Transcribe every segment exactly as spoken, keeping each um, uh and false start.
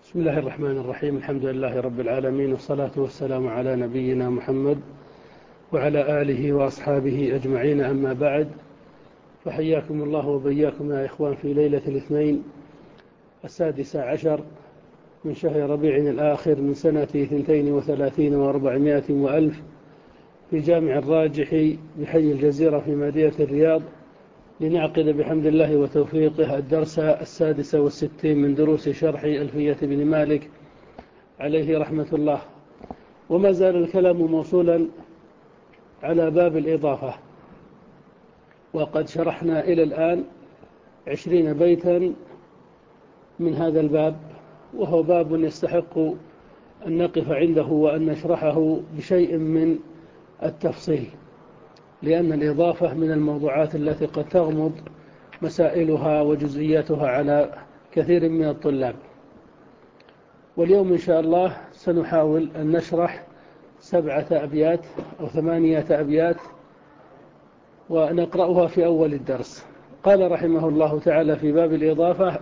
بسم الله الرحمن الرحيم. الحمد لله رب العالمين، والصلاة والسلام على نبينا محمد وعلى آله وأصحابه أجمعين، أما بعد، فحياكم الله وبياكم يا إخوان في ليلة الاثنين السادسة عشر من شهر ربيع الآخر من سنة اثنتين وثلاثين وأربعمائة وألف في جامع الراجح بحي الجزيرة في مدينة الرياض، لنعقد بحمد الله وتوفيقه الدرس السادس والستين من دروس شرح ألفية بن مالك عليه رحمة الله. وما زال الكلام موصولا على باب الإضافة، وقد شرحنا إلى الآن عشرين بيتا من هذا الباب، وهو باب يستحق أن نقف عنده وأن نشرحه بشيء من التفصيل، لأن الإضافة من الموضوعات التي قد تغمض مسائلها وجزئياتها على كثير من الطلاب. واليوم إن شاء الله سنحاول أن نشرح سبعة أبيات أو ثمانية أبيات ونقرأها في أول الدرس. قال رحمه الله تعالى في باب الإضافة: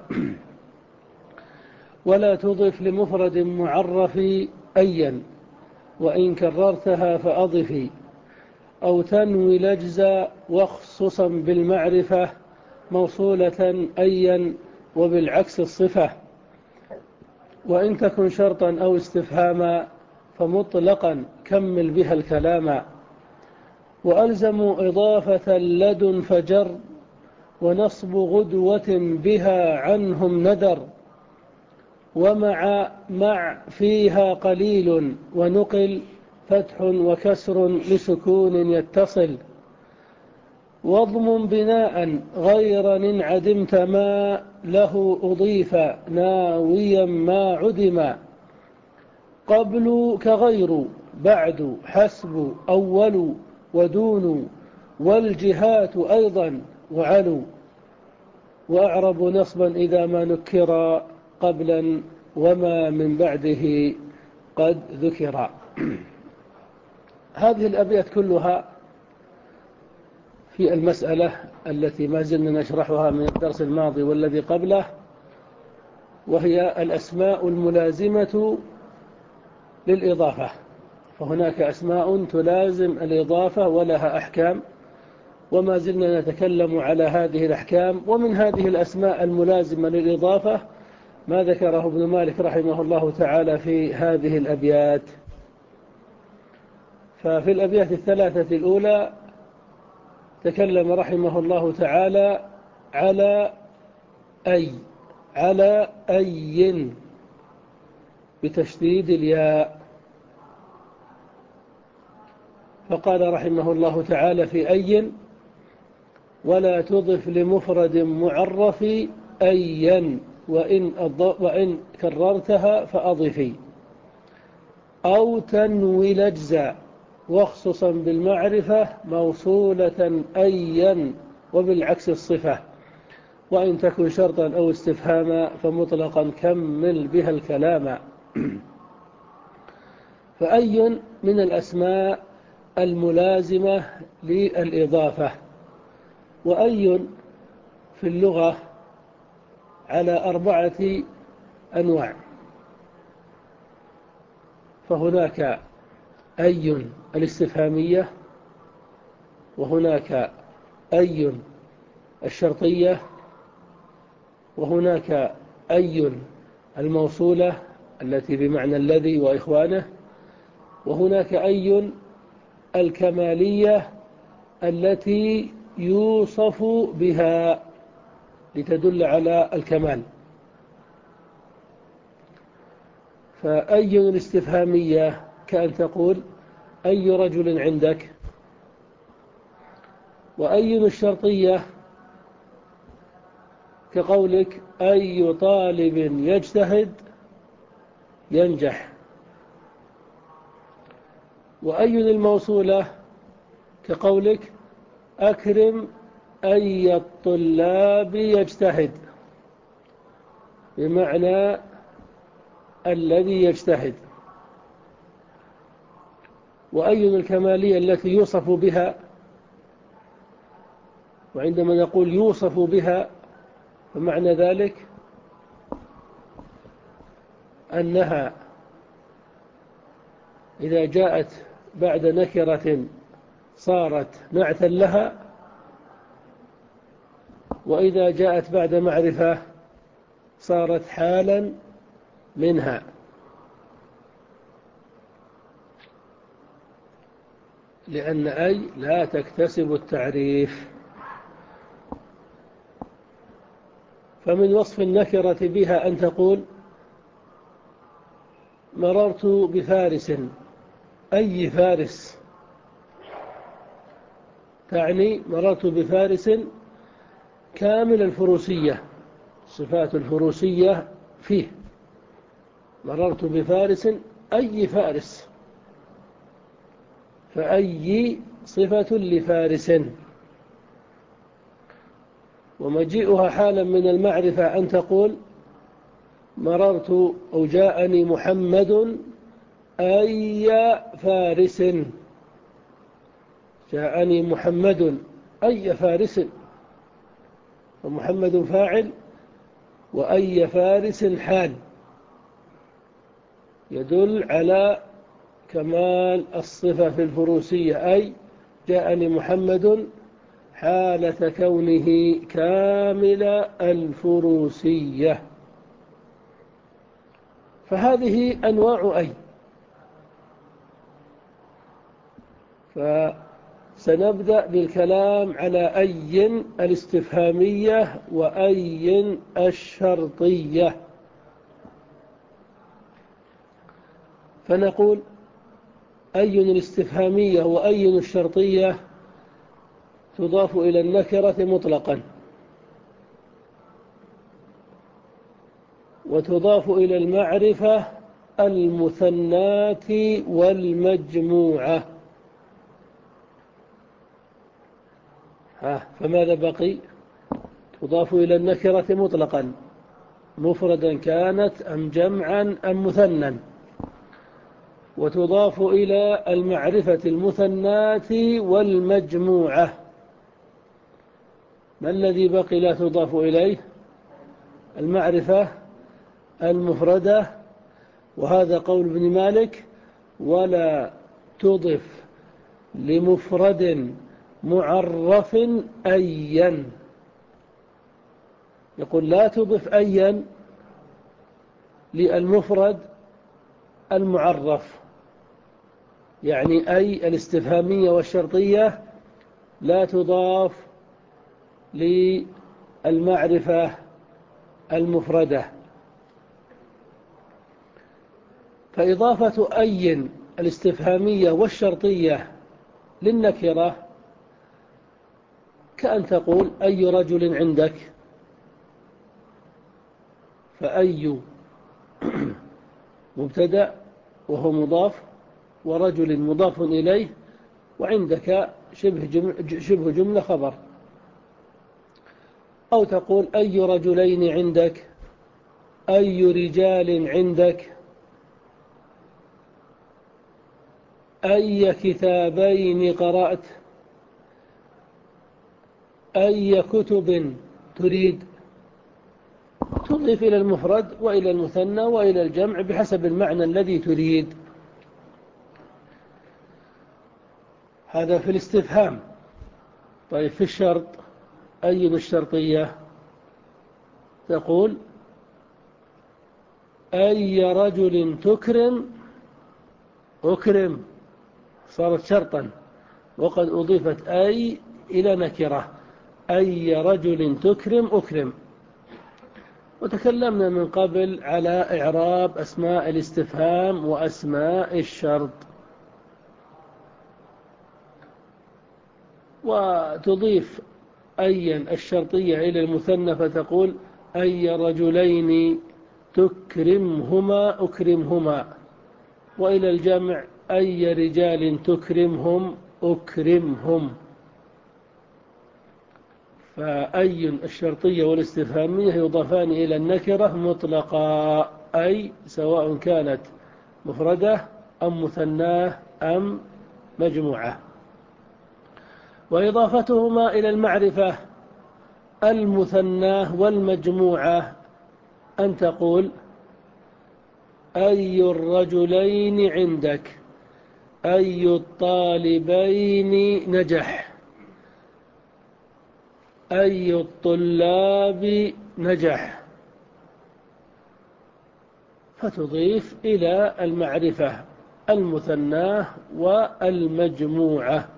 ولا تضف لمفرد معرف أيا، وإن كررتها فأضفي، أو تنوي لجزا واخصصا بالمعرفة موصولة أيا وبالعكس الصفة، وإن تكن شرطا أو استفهاما فمطلقا كمل بها الكلاما، وألزموا إضافة لدن فجر، ونصب غدوة بها عنهم ندر، ومع مع فيها قليل ونقل فتح وكسر لسكون يتصل، واضمن بناء غير إن عدمت ما له أضيف ناويا ما عدم، قبل كغير بعد حسب أول ودون والجهات أيضا وعلو، وأعرب نصبا إذا ما نكر قبلا وما من بعده قد ذكر. هذه الأبيات كلها في المسألة التي ما زلنا نشرحها من الدرس الماضي والذي قبله، وهي الأسماء الملازمة للإضافة. فهناك أسماء تلازم الإضافة ولها أحكام، وما زلنا نتكلم على هذه الأحكام. ومن هذه الأسماء الملازمة للإضافة ما ذكره ابن مالك رحمه الله تعالى في هذه الأبيات. ففي الأبيات الثلاثة الأولى تكلم رحمه الله تعالى على أي على أي بتشديد الياء، فقال رحمه الله تعالى في أي: ولا تضف لمفرد معرف أيا، وإن, وإن كررتها فأضفي، أو تنوي لجزا واخصصا بالمعرفة موصولة أيا وبالعكس الصفة، وإن تكن شرطا أو استفهاما فمطلقا كمل بها الكلام. فأي من الأسماء الملازمة للإضافة. وأي في اللغة على أربعة أنواع، فهناك أي الاستفهامية، وهناك أي الشرطية، وهناك أي الموصولة التي بمعنى الذي وإخوانه، وهناك أي الكمالية التي يوصف بها لتدل على الكمال. فأي الاستفهامية كأن تقول: أي رجل عندك؟ وأي الشرطية كقولك: أي طالب يجتهد ينجح. وأي الموصولة كقولك: أكرم أي الطلاب يجتهد، بمعنى الذي يجتهد. وأي الكمالية التي يوصف بها، وعندما نقول يوصف بها فمعنى ذلك أنها إذا جاءت بعد نكرة صارت نعتا لها، وإذا جاءت بعد معرفة صارت حالا منها. لأن أي لا تكتسب التعريف. فمن وصف النكرة بها أن تقول مررت بفارس. أي فارس؟ تعني مررت بفارس كامل الفروسية، صفات الفروسية فيه. مررت بفارس أي فارس، فأي صفة لفارس. ومجيئها حالا من المعرفة أن تقول مررت أو جاءني محمد أي فارس. جاءني محمد أي فارس، ومحمد فاعل وأي فارس حال، يدل على كمال الصفة في الفروسية. أي جاءني محمد حالة كونه كامل الفروسية. فهذه أنواع أي. فسنبدأ بالكلام على أي الاستفهامية وأي الشرطية. فنقول أي الاستفهامية وأي الشرطية تضاف إلى النكرة مطلقا، وتضاف إلى المعرفة المثنات والمجموعة. ها فماذا بقي؟ تضاف إلى النكرة مطلقا، مفردا كانت أم جمعا أم مثنى، وتضاف إلى المعرفة المثنات والمجموعة. ما الذي بقي لا تضاف إليه؟ المعرفة المفردة، وهذا قول ابن مالك: ولا تضف لمفرد معرف أيا. يقول لا تضف أيا للمفرد المعرف، يعني أي الاستفهامية والشرطية لا تضاف للمعرفة المفردة. فإضافة أي الاستفهامية والشرطية للنكرة كأن تقول أي رجل عندك، فأي مبتدأ وهو مضاف، ورجل مضاف إليه، وعندك شبه جملة, شبه جملة خبر. أو تقول أي رجلين عندك، أي رجال عندك، أي كتابين قرأت، أي كتب تريد. تضيف إلى المفرد وإلى المثنى وإلى الجمع بحسب المعنى الذي تريد. هذا في الاستفهام. طيب في الشرط، أي بالشرطية تقول أي رجل تكرم أكرم، صارت شرطا وقد أضيفت أي إلى نكرة. أي رجل تكرم أكرم. وتكلمنا من قبل على إعراب أسماء الاستفهام وأسماء الشرط. وتضيف أي الشرطية إلى المثنى فتقول أي رجلين تكرمهما أكرمهما، وإلى الجمع أي رجال تكرمهم أكرمهم. فأي الشرطية والاستفهامية يضافان إلى النكرة مطلقا، أي سواء كانت مفردة أم مثناه أم مجموعة. وإضافتهما إلى المعرفة المثناه والمجموعة أن تقول أي الرجلين عندك، أي الطالبين نجح، أي الطلاب نجح، فتضيف إلى المعرفة المثناه والمجموعة.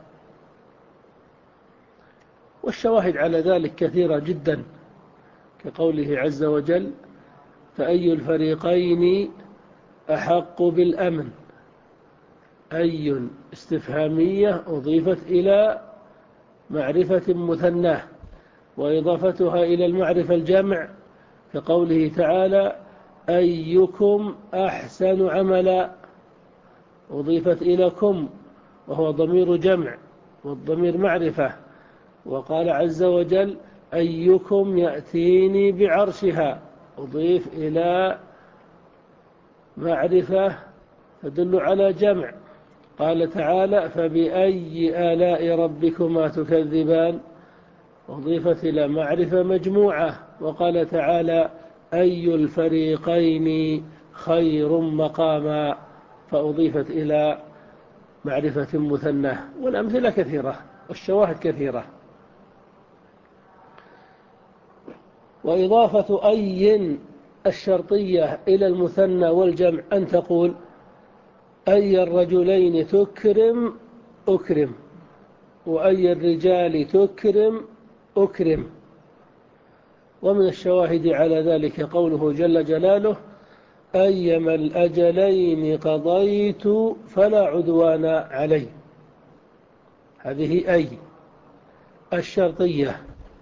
والشواهد على ذلك كثيرة جدا، كقوله عز وجل: فأي الفريقين أحق بالأمن. أي استفهامية أضيفت إلى معرفة مثناه، وإضافتها إلى المعرفة الجمع، كقوله تعالى: أيكم أحسن عملا، أضيفت إلى كم وهو ضمير جمع والضمير معرفة. وقال عز وجل: أيكم يأتيني بعرشها، أضيف إلى معرفة تدل على جمع. قال تعالى: فبأي آلاء ربكما تكذبان، أضيفت إلى معرفة مجموعة. وقال تعالى: أي الفريقين خير مقاما، فأضيفت إلى معرفة مثناه. والأمثلة كثيرة والشواهد كثيرة. وإضافة أي الشرطية إلى المثنى والجمع أن تقول: أي الرجلين تكرم أكرم، وأي الرجال تكرم أكرم. ومن الشواهد على ذلك قوله جل جلاله: أيما الأجلين قضيت فلا عدوان علي. هذه أي الشرطية،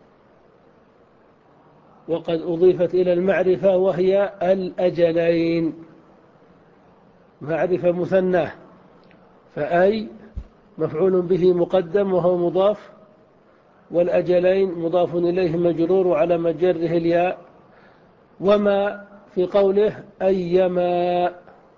وقد أضيفت إلى المعرفة وهي الأجلين، معرفة مثناه. فأي مفعول به مقدم وهو مضاف، والأجلين مضاف إليه مجرور وعلى مجره الياء. وما في قوله أيما،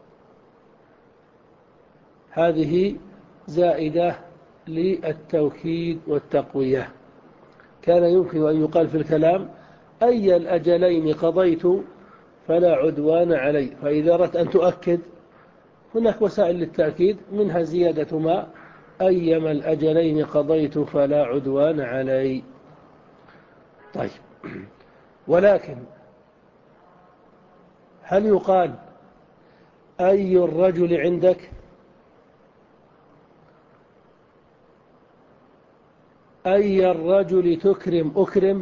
هذه زائدة للتوكيد والتقوية. كان يمكن أن يقال في الكلام: أي الأجلين قضيت فلا عدوان علي. فإذا أردت أن تؤكد، هناك وسائل للتأكيد، منها زيادة ما: أيما الأجلين قضيت فلا عدوان علي. طيب، ولكن هل يقال أي الرجل عندك، أي الرجل تكرم أكرم،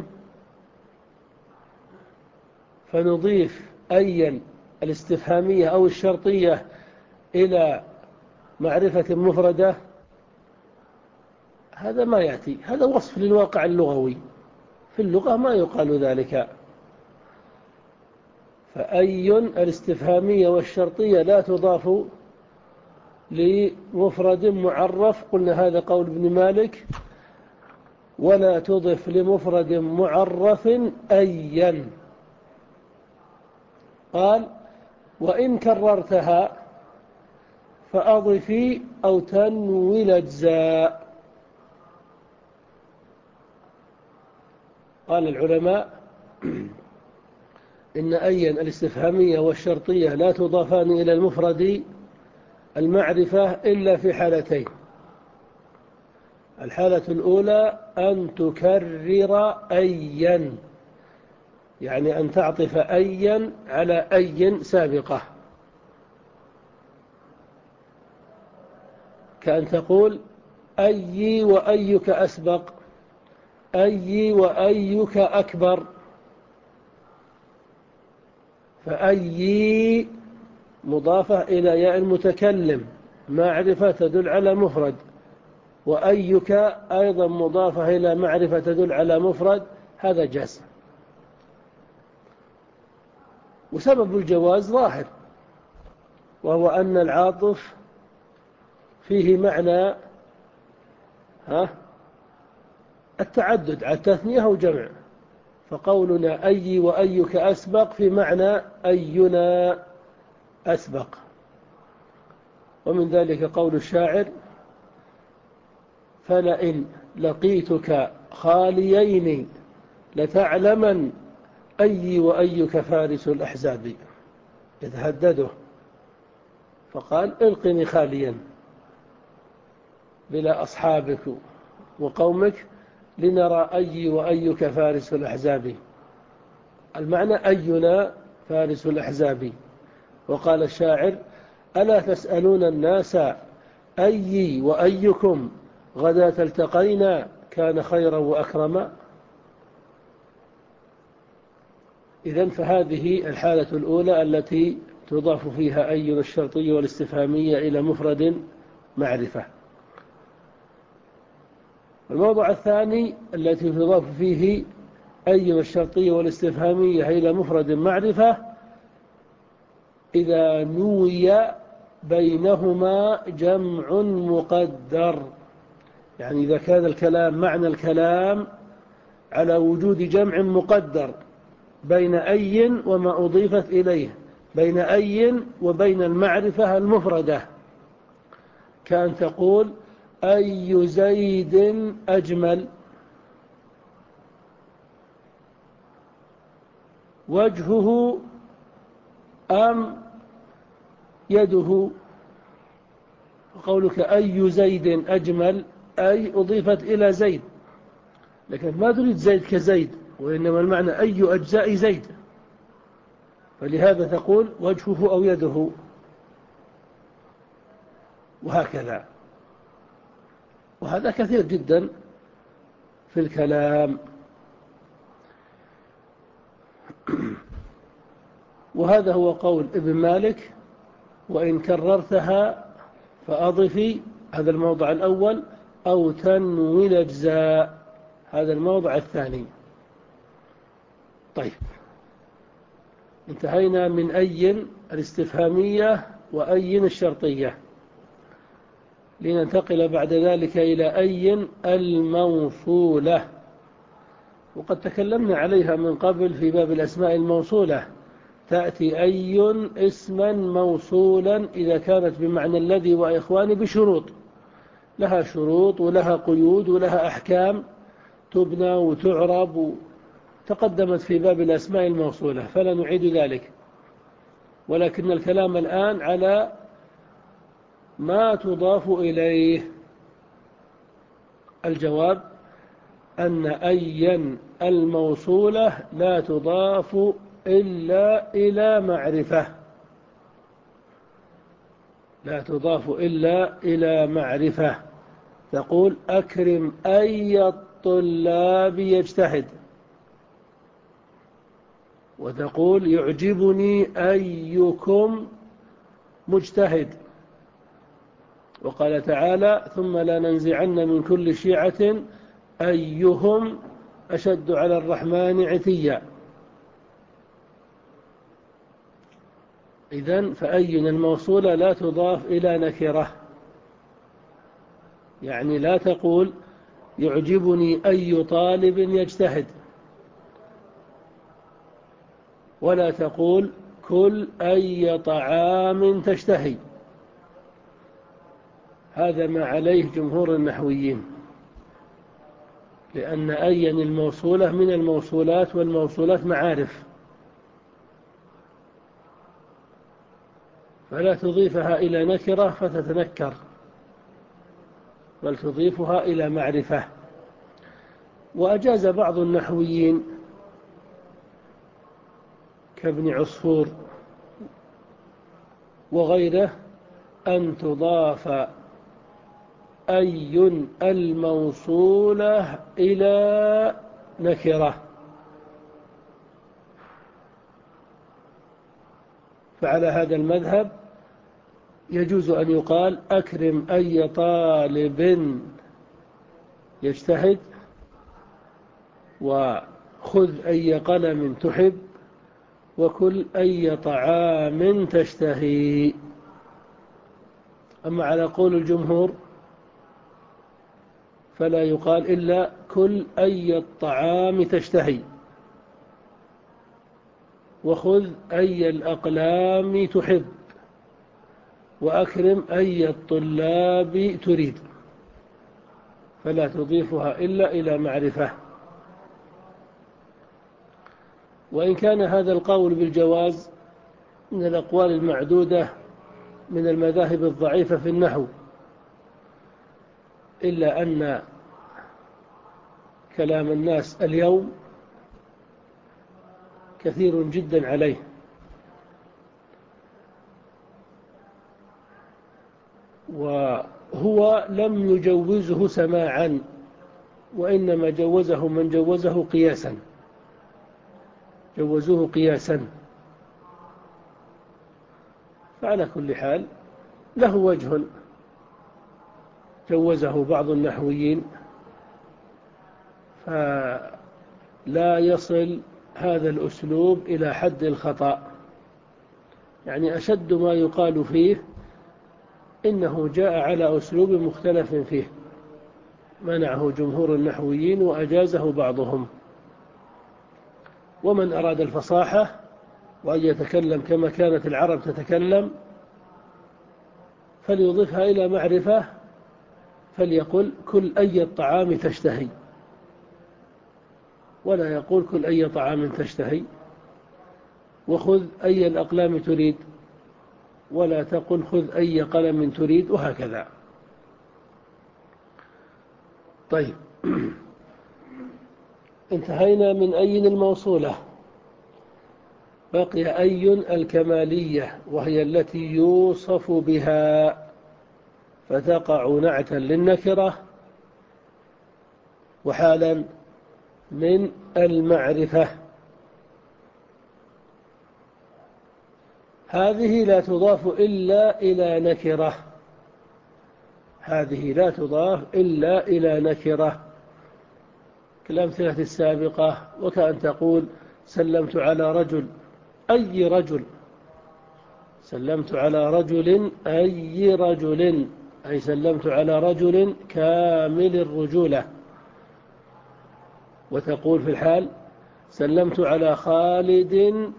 فنضيف أيا الاستفهامية أو الشرطية إلى معرفة مفردة؟ هذا ما يأتي، هذا وصف للواقع اللغوي، في اللغة ما يقال ذلك. فأي الاستفهامية والشرطية لا تضاف لمفرد معرف، قلنا هذا قول ابن مالك، ولا تضف لمفرد معرف أيا. قال: وإن كررتها فأضفي أو تنوي الأجزاء. قال العلماء: إن أيا الاستفهامية والشرطية لا تضافان إلى المفرد المعرفة إلا في حالتين. الحالة الأولى أن تكرر أيا، يعني أن تعطف أيا على أي سابقة، كأن تقول: أي وأيك أسبق، أي وأيك أكبر. فأي مضافة إلى ياء المتكلم، معرفة تدل على مفرد، وأيك أيضا مضافة إلى معرفة تدل على مفرد، هذا جزم. وسبب الجواز ظاهر، وهو أن العاطف فيه معنى ها التعدد، على التثنية أو جمع. فقولنا أي وأيك أسبق في معنى أينا أسبق. ومن ذلك قول الشاعر: فلئن لقيتك خاليين لتعلمن أي وأيك فارس الأحزاب. يتهدده فقال القني خاليا بلا أصحابك وقومك لنرى أي وأيك فارس الأحزاب. المعنى أينا فارس الأحزاب. وقال الشاعر ألا تسألون الناس أي وأيكم غدا التقينا كان خيرا وأكرما. إذن فهذه الحالة الأولى التي تضاف فيها أي الشرطية والاستفهامية إلى مفرد معرفة. الموضع الثاني التي تضاف فيه أي الشرطية والاستفهامية إلى مفرد معرفة إذا نوي بينهما جمع مقدر، يعني إذا كان الكلام معنى الكلام على وجود جمع مقدر بين أي وما أضيفت إليه، بين أي وبين المعرفة المفردة، كان تقول أي زيد أجمل، وجهه أم يده. قولك أي زيد أجمل أي أضيفت إلى زيد، لكن ما تريد زيد كزيد، وإنما المعنى أي أجزاء زيد، فلهذا تقول وجهه أو يده، وهكذا. وهذا كثير جدا في الكلام. وهذا هو قول ابن مالك وإن كررتها فأضفي، هذا الموضع الأول، أو تنوي الأجزاء، هذا الموضع الثاني. طيب، انتهينا من أي الاستفهامية وأي الشرطية، لننتقل بعد ذلك إلى أي الموصولة. وقد تكلمنا عليها من قبل في باب الأسماء الموصولة. تأتي أي اسما موصولا إذا كانت بمعنى الذي وإخواني بشروط، لها شروط ولها قيود ولها أحكام تبنى وتعرب، تقدمت في باب الأسماء الموصولة فلا نعيد ذلك، ولكن الكلام الآن على ما تضاف إليه. الجواب أن أيا الموصولة لا تضاف إلا إلى معرفة، لا تضاف إلا إلى معرفة. تقول أكرم أي الطلاب يجتهد، وتقول يعجبني أيكم مجتهد. وقال تعالى ثم لا ننزعن من كل شيعة أيهم أشد على الرحمن عتيا. إذن فأين الموصولة لا تضاف إلى نكرة، يعني لا تقول يعجبني أي طالب يجتهد، ولا تقول كل أي طعام تشتهي. هذا ما عليه جمهور النحويين، لأن أين الموصولة من الموصولات، والموصولات معارف، فلا تضيفها إلى نكرة فتتنكر، بل تضيفها إلى معرفة. وأجاز بعض النحويين كابن عصفور وغيره أن تضاف أي الموصولة إلى نكرة، فعلى هذا المذهب يجوز أن يقال أكرم أي طالب يجتهد، وخذ أي قلم تحب، وكل أي طعام تشتهي. أما على قول الجمهور فلا يقال إلا كل أي الطعام تشتهي، وخذ أي الأقلام تحب، وأكرم أي الطلاب تريد، فلا تضيفها إلا إلى معرفة. وإن كان هذا القول بالجواز من الأقوال المعدودة من المذاهب الضعيفة في النحو، إلا أن كلام الناس اليوم كثير جدا عليه، وهو لم يجوزه سماعا، وإنما جوزه من جوزه قياسا، جوزوه قياسا. فعلى كل حال له وجه جوزه بعض النحويين، فلا يصل هذا الأسلوب إلى حد الخطأ. يعني أشد ما يقال فيه إنه جاء على أسلوب مختلف فيه، منعه جمهور النحويين وأجازه بعضهم. ومن أراد الفصاحة وأن يتكلم كما كانت العرب تتكلم فليضيفها إلى معرفة، فليقل كل أي الطعام تشتهي، ولا يقول كل أي طعام تشتهي، وخذ أي الأقلام تريد، ولا تقل خذ أي قلم تريد، وهكذا. طيب، انتهينا من أي الموصولة، بقي أي الكمالية، وهي التي يوصف بها فتقع نعتا للنكرة وحالا من المعرفة. هذه لا تضاف إلا إلى نكرة، هذه لا تضاف إلا إلى نكرة كالأمثلة السابقة. وكأن تقول سلمت على رجل، أي رجل، سلمت على رجل أي رجل، أي سلمت على رجل كامل الرجولة. وتقول في الحال سلمت على خالد،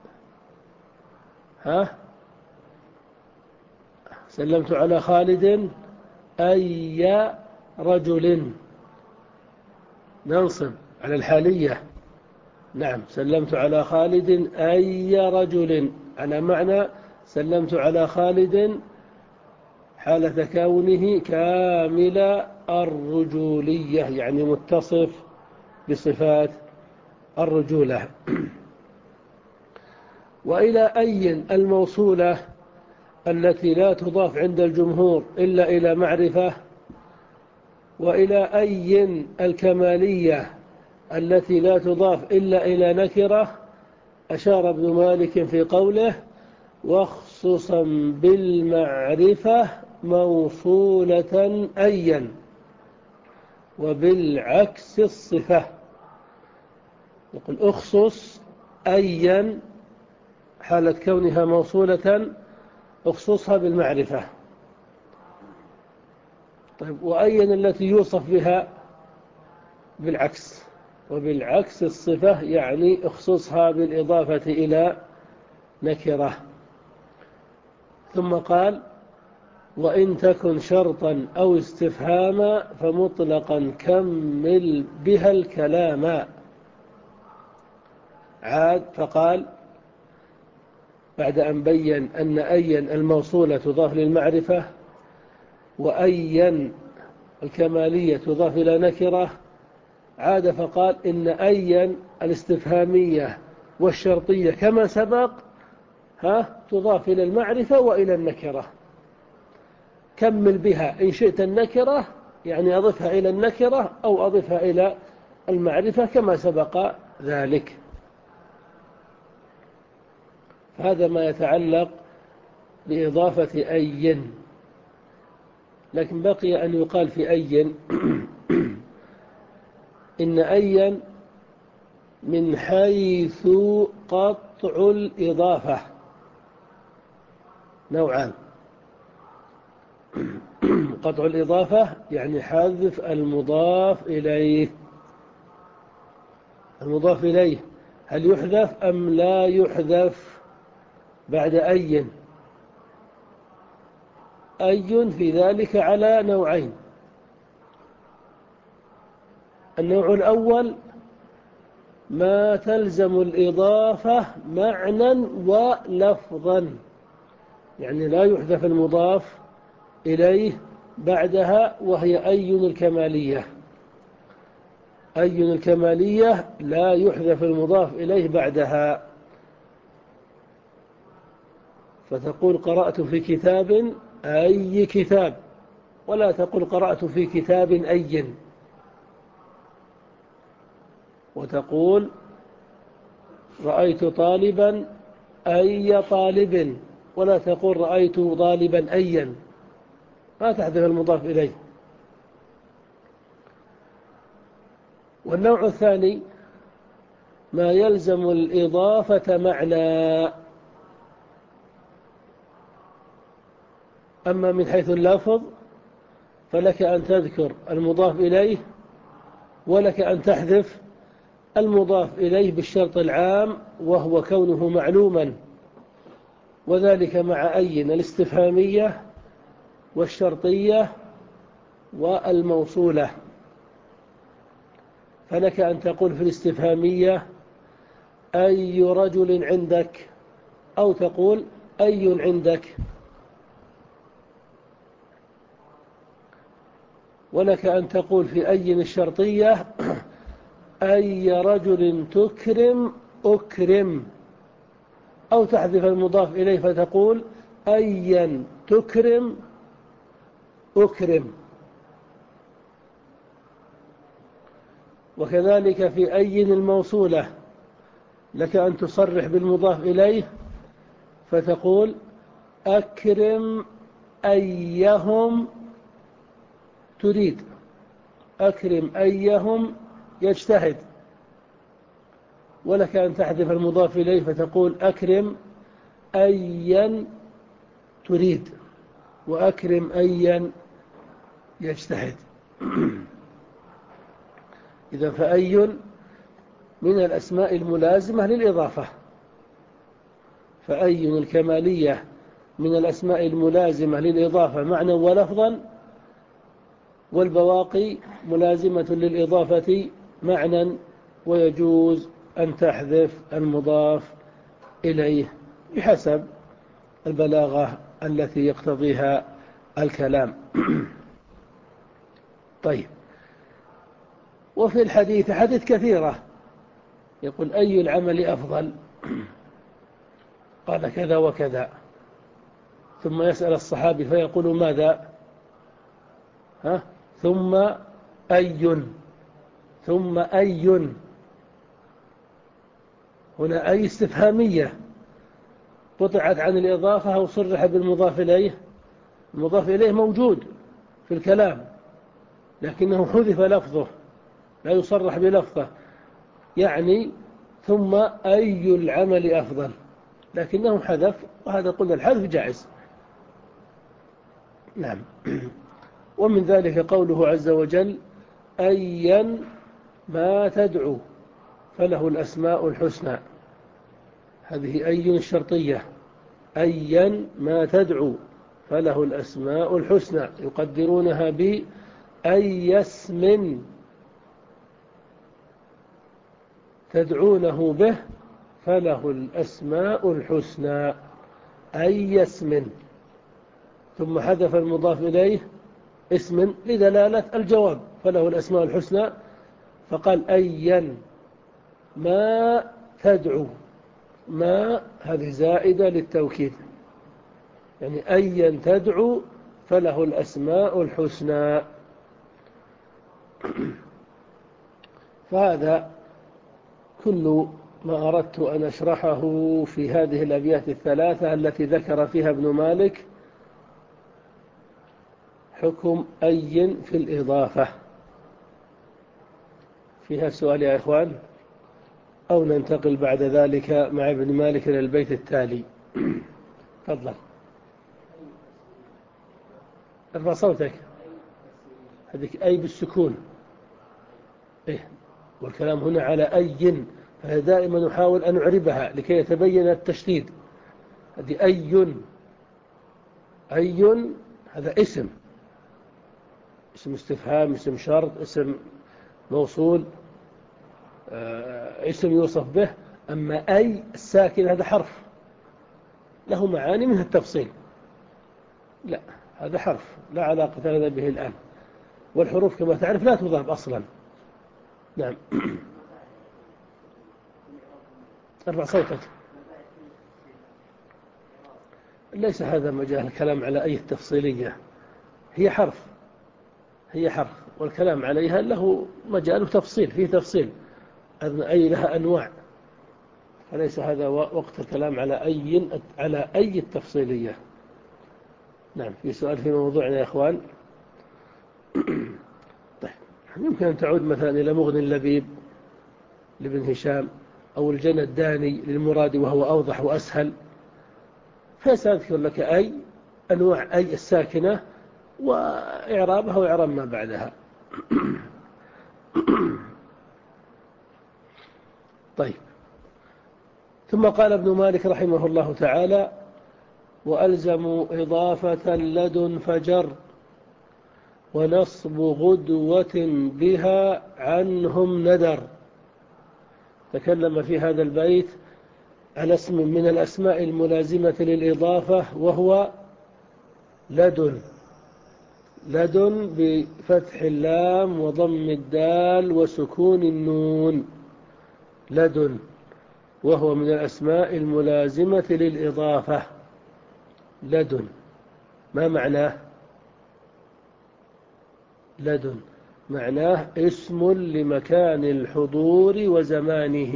ها سلمت على خالد أي رجل، ننصب على الحالية. نعم، سلمت على خالد أي رجل، على معنى سلمت على خالد حالة كونه كامل الرجولية، يعني متصف بصفات الرجولة. وإلى أي الموصولة التي لا تضاف عند الجمهور إلا إلى معرفة، وإلى أي الكمالية التي لا تضاف إلا إلى نكرة، أشار ابن مالك في قوله وخصوصا بالمعرفة موصولة أيا، وبالعكس الصفة. يقول أخصص أيا حالة كونها موصولة، أخصصها بالمعرفة. طيب، وأين التي يوصف بها؟ بالعكس، وبالعكس الصفة، يعني اخصصها بالإضافة إلى نكرة. ثم قال وإن تكن شرطا أو استفهاما فمطلقا كمل بها الكلام. عاد فقال بعد أن بين أن أيا الموصولة تضاف للمعرفة، وأيا الكمالية تضاف إلى نكرة، عاد فقال إن أيا الاستفهامية والشرطية كما سبق ها تضاف إلى المعرفة وإلى النكرة. كمل بها إن شئت النكرة، يعني أضفها إلى النكرة أو أضفها إلى المعرفة كما سبق ذلك. هذا ما يتعلق بإضافة أي. لكن بقي أن يقال في أي إن أيا من حيث قطع الإضافة نوعان. قطع الإضافة يعني حذف المضاف إليه. المضاف إليه هل يحذف أم لا يحذف بعد أي؟ أي في ذلك على نوعين. النوع الأول ما تلزم الإضافة معنى ولفظا، يعني لا يحذف المضاف إليه بعدها، وهي أي الكمالية. أي الكمالية لا يحذف المضاف إليه بعدها، فتقول قرأت في كتاب أي كتاب، ولا تقول قرأت في كتاب أي. وتقول رأيت طالبا أي طالب، ولا تقول رأيت طالبا أيا، ما تحذف المضاف إليه. والنوع الثاني ما يلزم الإضافة معنى. أما من حيث اللفظ فلك أن تذكر المضاف إليه، ولك أن تحذف المضاف إليه بالشرط العام، وهو كونه معلوما، وذلك مع أي الاستفهامية والشرطية والموصولة. فلك أن تقول في الاستفهامية أي رجل عندك، أو تقول أي عندك. ولك أن تقول في أي الشرطية أي رجل تكرم أكرم، أو تحذف المضاف إليه فتقول أيا تكرم أكرم. وكذلك في أي الموصولة لك أن تصرح بالمضاف إليه فتقول أكرم أيهم تريد، أكرم أيهم يجتهد. ولك أن تحذف المضاف إليه فتقول أكرم أيا تريد، وأكرم أيا يجتهد. إذا فأي من الأسماء الملازمة للإضافة، فأي الكمالية من الأسماء الملازمة للإضافة معنى ولفظا، والبواقي ملازمة للإضافة معنى، ويجوز أن تحذف المضاف إليه بحسب البلاغة التي يقتضيها الكلام. طيب، وفي الحديث حديث كثيرة يقول أي العمل أفضل؟ قال كذا وكذا، ثم يسأل الصحابي فيقول ماذا؟ ها؟ ثم أي، ثم أي. هنا أي استفهامية قطعت عن الإضافة أو صرح بالمضاف إليه. المضاف إليه موجود في الكلام لكنه حذف لفظه، لا يصرح بلفظه، يعني ثم أي العمل أفضل، لكنه حذف، وهذا قلنا الحذف جائز. نعم. ومن ذلك قوله عز وجل أيا ما تدعو فله الأسماء الحسنى. هذه أي الشرطية، أيا ما تدعو فله الأسماء الحسنى، يقدرونها بأي اسم تدعونه به فله الأسماء الحسنى، أي اسم. ثم حذف المضاف إليه اسم لدلالة الجواب، فله الأسماء الحسنى، فقال أيا ما تدعو. ما هذه زائدة للتوكيد، يعني أيا تدعو فله الأسماء الحسنى. فهذا كل ما أردت أن أشرحه في هذه الأبيات الثلاثة التي ذكر فيها ابن مالك حكم أي في الإضافة. فيها سؤال يا إخوان، أو ننتقل بعد ذلك مع ابن مالك إلى البيت التالي؟ تفضل، ارفع صوتك. هذيك أي بالسكون، إيه، والكلام هنا على أي، فدائما نحاول أن نعربها لكي يتبين التشديد. هذه أي، أي هذا اسم، اسم استفهام، اسم شرط، اسم موصول، اسم يوصف به. أما أي الساكن هذا حرف له معاني منها التفصيل، لا، هذا حرف لا علاقة لنا به الآن، والحروف كما تعرف لا تضاف أصلا. نعم. ارفع صوتك. ليس هذا مجال الكلام على أي تفصيلية، هي حرف هي حرف والكلام عليها له مجال تفصيل، فيه تفصيل أي لها أنواع، فليس هذا وقت الكلام على أي على أي التفصيلية. نعم. في سؤال في موضوعنا يا أخوان؟ طيب، يمكن أن تعود مثلا إلى مغني اللبيب لابن هشام، أو الجنى الداني للمراد وهو أوضح وأسهل، فسأذكر لك أي أنواع أي الساكنة وإعرابها وإعراب ما بعدها. طيب. ثم قال ابن مالك رحمه الله تعالى: وألزموا إضافة لدن فجر، ونصب غدوة بها عنهم ندر. تكلم في هذا البيت على اسم من الأسماء الملازمة للإضافة وهو لدن. لدن بفتح اللام وضم الدال وسكون النون، لدن، وهو من الأسماء الملازمة للإضافة. لدن ما معناه؟ لدن معناه اسم لمكان الحضور وزمانه.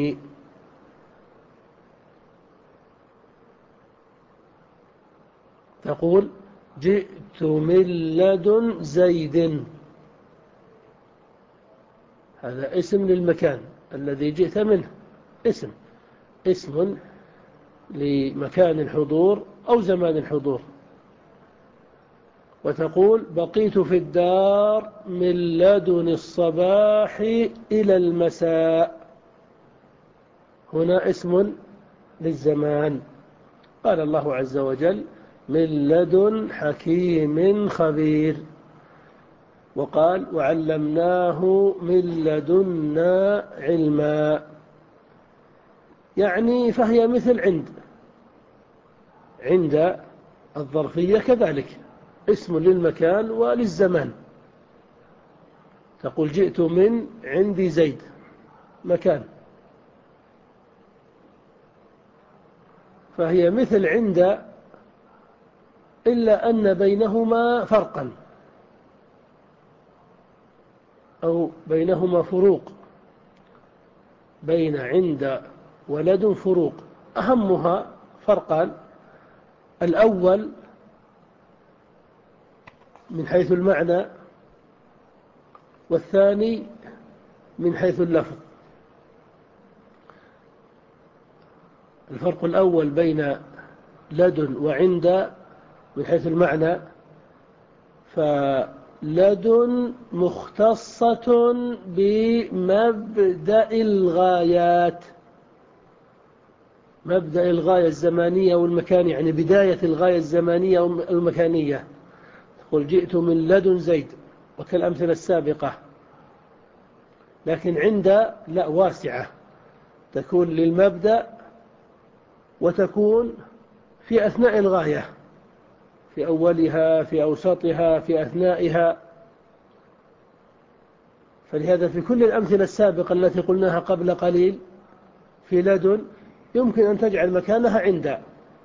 تقول: جئت من لدن زيد، هذا اسم للمكان الذي جئت منه، اسم اسم لمكان الحضور أو زمان الحضور. وتقول: بقيت في الدار من لدن الصباح إلى المساء، هنا اسم للزمان. قال الله عز وجل: من لدن حكيم خبير. وقال: وعلمناه من لدنا علما. يعني فهي مثل عند عند الظرفية كذلك، اسم للمكان وللزمان. تقول: جئت من عندي زيد، مكان، فهي مثل عند، إلا أن بينهما فرقا أو بينهما فروق. بين عند ولد فروق، أهمها فرقان: الأول من حيث المعنى، والثاني من حيث اللفظ. الفرق الأول بين لدن وعند من حيث المعنى، فلدن مختصة بمبدأ الغايات، مبدأ الغاية الزمانية والمكانية، يعني بداية الغاية الزمانية والمكانية. تقول: جئت من لدن زيد، وكالأمثلة السابقة. لكن عند لا، واسعة، تكون للمبدأ وتكون في أثناء الغاية، في أولها، في أوسطها، في أثنائها. فلهذا في كل الأمثلة السابقة التي قلناها قبل قليل في لدن يمكن أن تجعل مكانها عند.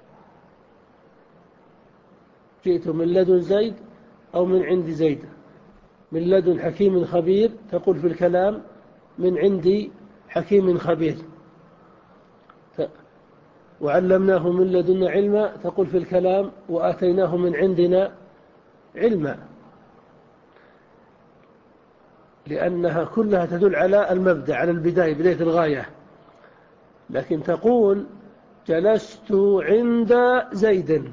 جئت من لدن زيد أو من عند زيد. من لدن حكيم خبير، تقول في الكلام: من عندي حكيم خبير. وعلمناه من لدنا علما، تقول في الكلام: وآتيناه من عندنا علما، لأنها كلها تدل على المبدأ، على البداية، بداية الغاية. لكن تقول: جلست عند زيد،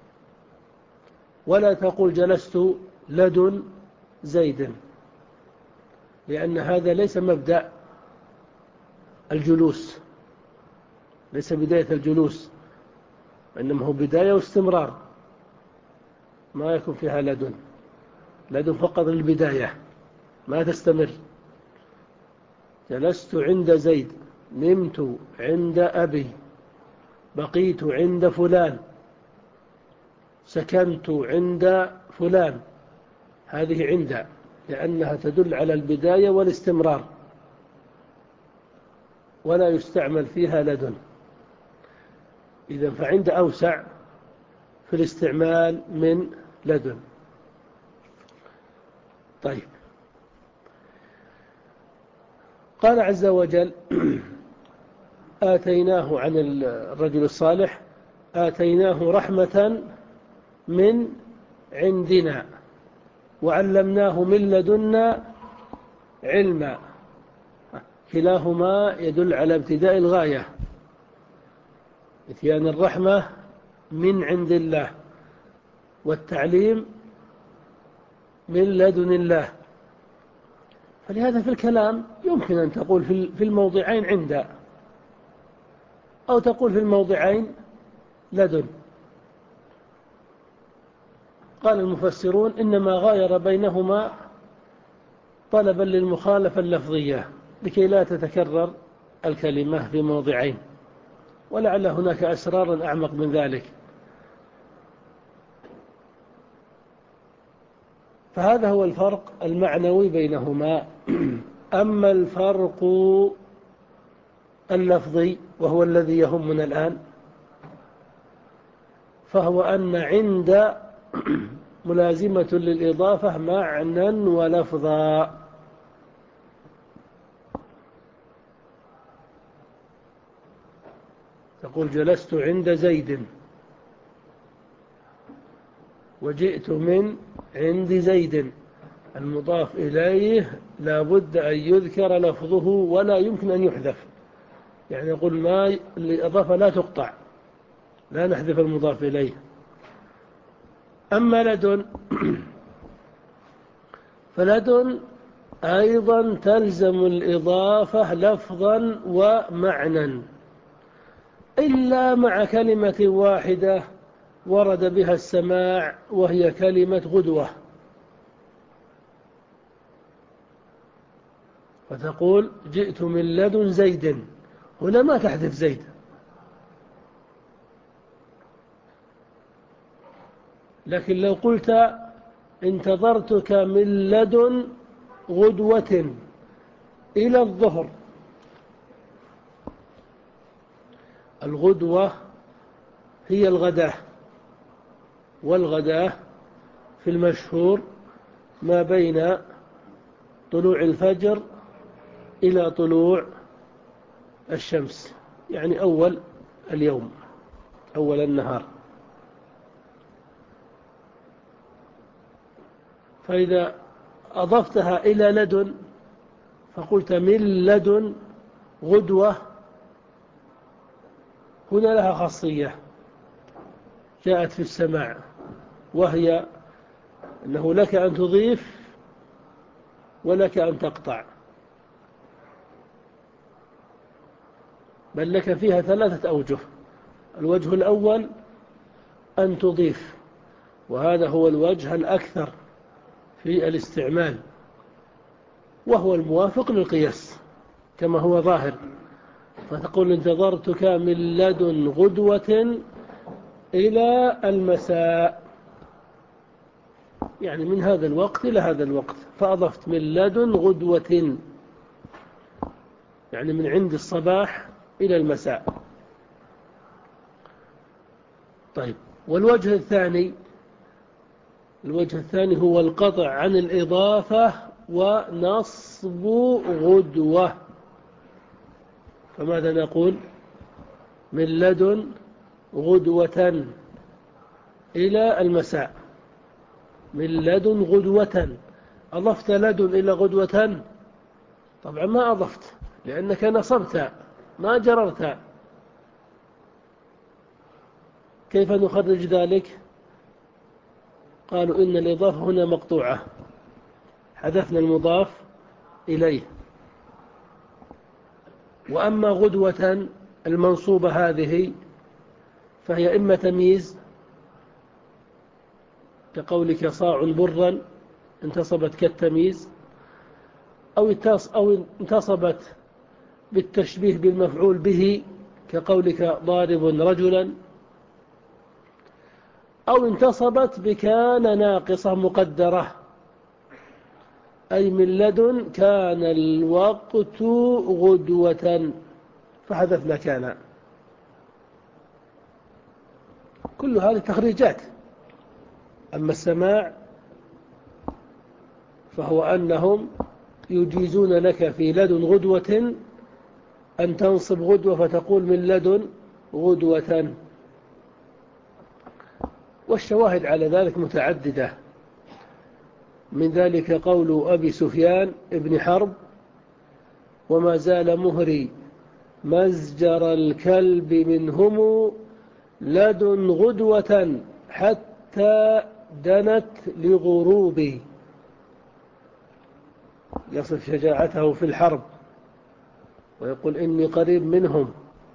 ولا تقول جلست لدن زيد، لأن هذا ليس مبدأ الجلوس، ليس بداية الجلوس، إنما هو بداية واستمرار، ما يكون فيها لدن. لدن فقط البداية، ما تستمر. جلست عند زيد، نمت عند أبي، بقيت عند فلان، سكنت عند فلان، هذه عند، لأنها تدل على البداية والاستمرار، ولا يستعمل فيها لدن. إذن فعند أوسع في الاستعمال من لدن. طيب، قال عز وجل: آتيناه، عن الرجل الصالح: آتيناه رحمة من عندنا وعلمناه من لدنا علما. كلاهما يدل على ابتداء الغاية، إتيان الرحمة من عند الله، والتعليم من لدن الله. فلهذا في الكلام يمكن أن تقول في الموضعين عند، أو تقول في الموضعين لدن. قال المفسرون: إنما غاير بينهما طلبا للمخالفة اللفظية لكي لا تتكرر الكلمة في موضعين، ولعل هناك أسرارا أعمق من ذلك. فهذا هو الفرق المعنوي بينهما. أما الفرق اللفظي، وهو الذي يهمنا الآن، فهو أن عند ملازمة للإضافة معنى ولفظا. تقول: جلست عند زيد، وجئت من عند زيد. المضاف إليه لا بد أن يذكر لفظه ولا يمكن أن يحذف، يعني يقول ما الإضافة لا تقطع، لا نحذف المضاف إليه. أما لدن فلدن أيضا تلزم الإضافة لفظا ومعنى، إلا مع كلمة واحدة ورد بها السماع، وهي كلمة غدوة. فتقول: جئت من لدن زيد، هنا ما تحذف زيد. لكن لو قلت: انتظرتك من لدن غدوة إلى الظهر، الغدوة هي الغداة، والغداة في المشهور ما بين طلوع الفجر إلى طلوع الشمس، يعني أول اليوم، أول النهار. فإذا أضفتها إلى لدن فقلت من لدن غدوة، هنا لها خاصية جاءت في السماع، وهي أنه لك أن تضيف ولك أن تقطع، بل لك فيها ثلاثة أوجه. الوجه الأول أن تضيف، وهذا هو الوجه الأكثر في الاستعمال، وهو الموافق للقياس كما هو ظاهر. فتقول: انتظرتك من لدن غدوة إلى المساء، يعني من هذا الوقت إلى هذا الوقت، فأضفت من لدن غدوة، يعني من عند الصباح إلى المساء. طيب، والوجه الثاني الوجه الثاني هو القطع عن الإضافة ونصب غدوة. فماذا نقول؟ من لدن غدوة إلى المساء، من لدن غدوة. أضفت لدن إلى غدوة؟ طبعا ما أضفت، لأنك نصبت ما جررت. كيف نخرج ذلك؟ قالوا: إن الإضافة هنا مقطوعة، حذفنا المضاف إليه. وأما غدوة المنصوبة هذه فهي إما تمييز، كقولك صاع برا، انتصبت كالتمييز، أو أو انتصبت بالتشبيه بالمفعول به، كقولك ضارب رجلا، أو انتصبت بكان ناقصة مقدرة، أي من لدن كان الوقت غدوة فحذفنا كان. كل هذه تخريجات. أما السماع فهو أنهم يجيزون لك في لدن غدوة أن تنصب غدوة فتقول من لدن غدوة. والشواهد على ذلك متعددة، من ذلك قول أبي سفيان ابن حرب: وما زال مهري مزجر الكلب منهم لدن غدوة حتى دنت لغروبي. يصف شجاعته في الحرب ويقول إني قريب منهم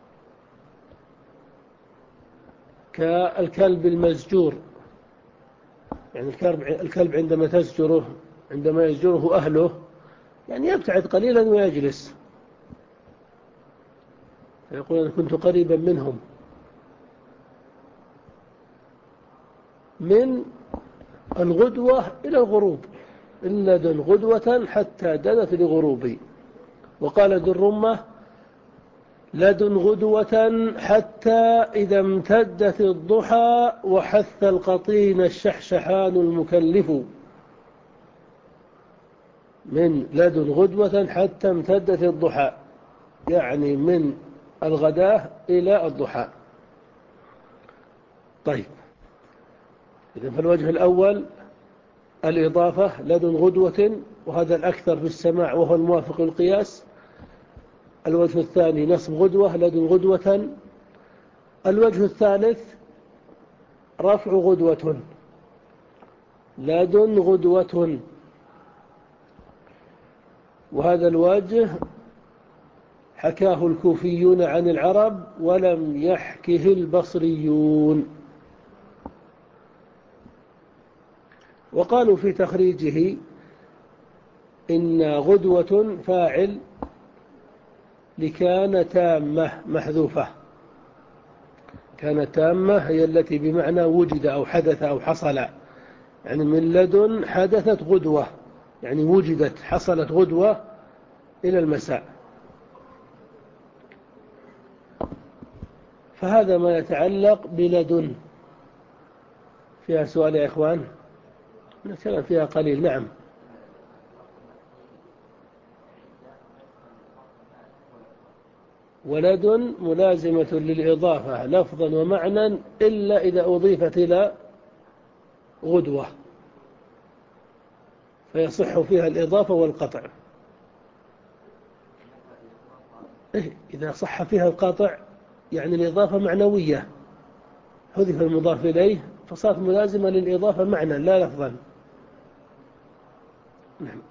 كالكلب المزجور، يعني الكلب عندما تزجره، عندما يزجره أهله يعني يبتعد قليلا ويجلس، فيقول أنا كنت قريبا منهم من الغدوة إلى الغروب، إلا دن غدوة حتى دنت لغروبي. وقال ذو الرمة: لدن غدوة حتى إذا امتدت الضحى وحث القطين الشحشحان المكلف. من لدن غدوة حتى امتدت الضحى، يعني من الغداة إلى الضحى. طيب، إذن فالوجه الأول الإضافة لدن غدوة، وهذا الأكثر في السماع وهو الموافق للقياس. الوجه الثاني نصب غدوة لدن غدوة. الوجه الثالث رفع غدوة لدن غدوة، وهذا الوجه حكاه الكوفيون عن العرب ولم يحكه البصريون. وقالوا في تخريجه إن غدوة فاعل لكان تامة محذوفة. كان تامة هي التي بمعنى وجد أو حدث أو حصل، يعني من لدن حدثت غدوة، يعني وجدت حصلت غدوة إلى المساء. فهذا ما يتعلق بلدن. فيها سؤال يا إخوان؟ الكلام فيها قليل. نعم. ولدن ملازمة للإضافة لفظا ومعنى إلا إذا أضيفت إلى غدوة فيصح فيها الإضافة والقطع. إيه إذا صح فيها القطع يعني الإضافة معنوية، حذف المضاف إليه فصارت ملازمة للإضافة معنى لا لفظا. نعم.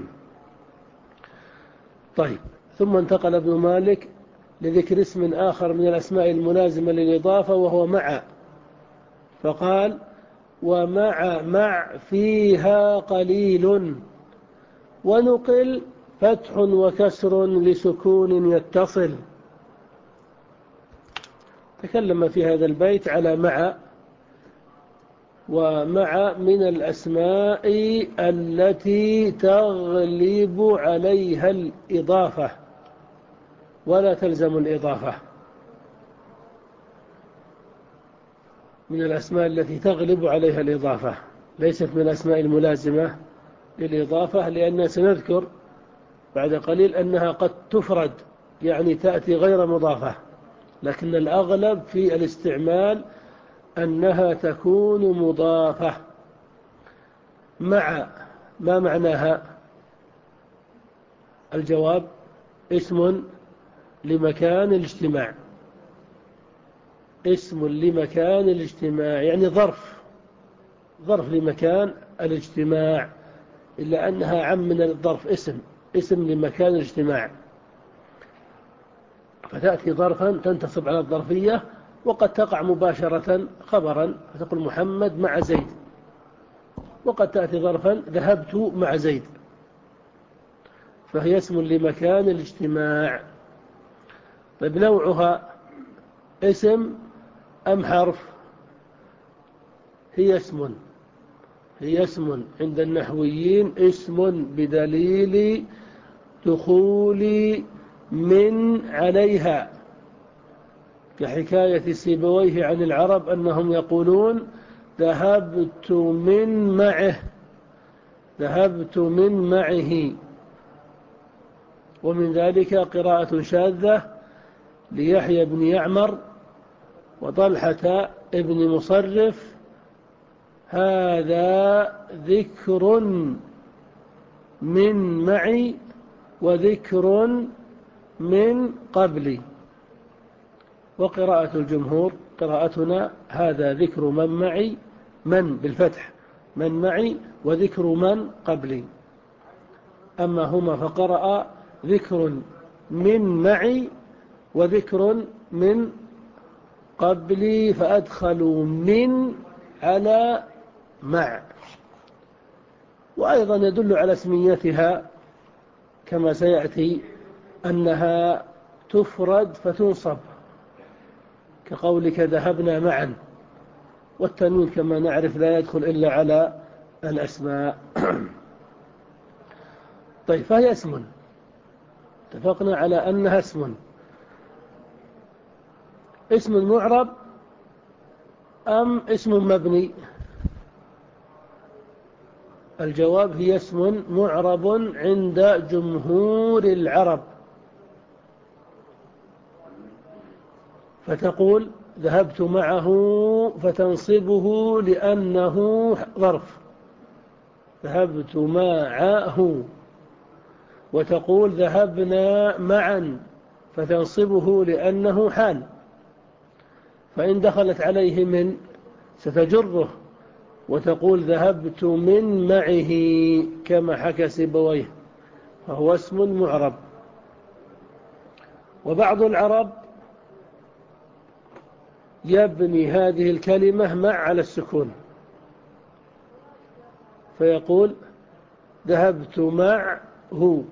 طيب، ثم انتقل ابن مالك لذكر اسم آخر من الأسماء الملازمة للإضافة وهو مع، فقال: ومع مع فيها قليل، ونقل فتح وكسر لسكون يتصل. تكلم في هذا البيت على مع، ومع من الأسماء التي تغلب عليها الإضافة ولا تلزم الإضافة. من الأسماء التي تغلب عليها الإضافة، ليست من الأسماء الملازمة للإضافة، لأننا سنذكر بعد قليل أنها قد تفرد، يعني تأتي غير مضافة، لكن الأغلب في الاستعمال أنها تكون مضافة. مع ما معناها؟ الجواب: اسم لمكان الاجتماع. اسم لمكان الاجتماع يعني ظرف، ظرف لمكان الاجتماع، إلا أنها عم من الظرف، اسم اسم لمكان الاجتماع، فتأتي ظرفا تنتصب على الظرفية، وقد تقع مباشرة خبرا فتقول محمد مع زيد، وقد تأتي ظرفا ذهبت مع زيد، فهي اسم لمكان الاجتماع. طيب، نوعها اسم أم حرف؟ هي اسم هي اسم عند النحويين، اسم بدليل دخول من عليها، كحكاية سيبويه عن العرب أنهم يقولون ذهبت من معه، ذهبت من معه. ومن ذلك قراءة شاذة ليحيى بن يعمر وطلحة ابن مصرف: هذا ذكر من معي وذكر من قبلي. وقراءة الجمهور قراءتنا: هذا ذكر من معي، من بالفتح، من معي، وذكر من قبلي. أما هما فقرأ ذكر من معي وذكر من قبلي، فأدخلوا من على مع. وأيضا يدل على اسميتها كما سيأتي أنها تفرد فتنصب، كقولك ذهبنا معا، والتنوين كما نعرف لا يدخل إلا على الأسماء. طيب، فهي اسم، اتفقنا على أنها اسم. اسم معرب أم اسم مبني؟ الجواب: هي اسم معرب عند جمهور العرب. فتقول ذهبت معه فتنصبه لأنه ظرف، ذهبت معه. وتقول ذهبنا معا فتنصبه لأنه حال. فإن دخلت عليه من ستجره وتقول ذهبت من معه، كما حكى سيبويه، فهو اسم معرب. وبعض العرب يبني هذه الكلمة مع على السكون، فيقول ذهبت معه.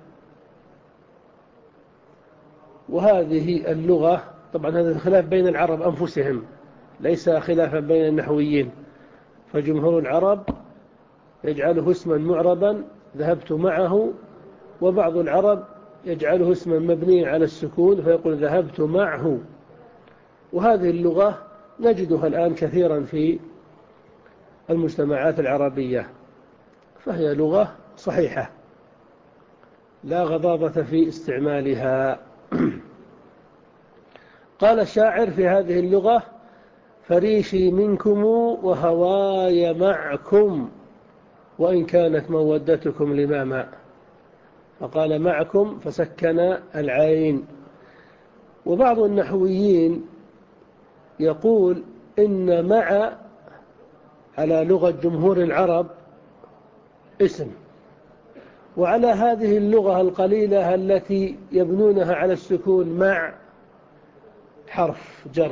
وهذه اللغة طبعا هذا خلاف بين العرب أنفسهم، ليس خلافا بين النحويين. فجمهور العرب يجعله اسما معربا ذهبت معه، وبعض العرب يجعله اسما مبنيا على السكون فيقول ذهبت معه. وهذه اللغة نجدها الآن كثيرا في المجتمعات العربية، فهي لغة صحيحة لا غضاضة في استعمالها. قال الشاعر في هذه اللغة: فريشي منكم وهواي معكم وإن كانت مودتكم لماما. فقال معكم فسكن العين. وبعض النحويين يقول إن مع على لغة جمهور العرب اسم، وعلى هذه اللغة القليلة التي يبنونها على السكون مع حرف جر.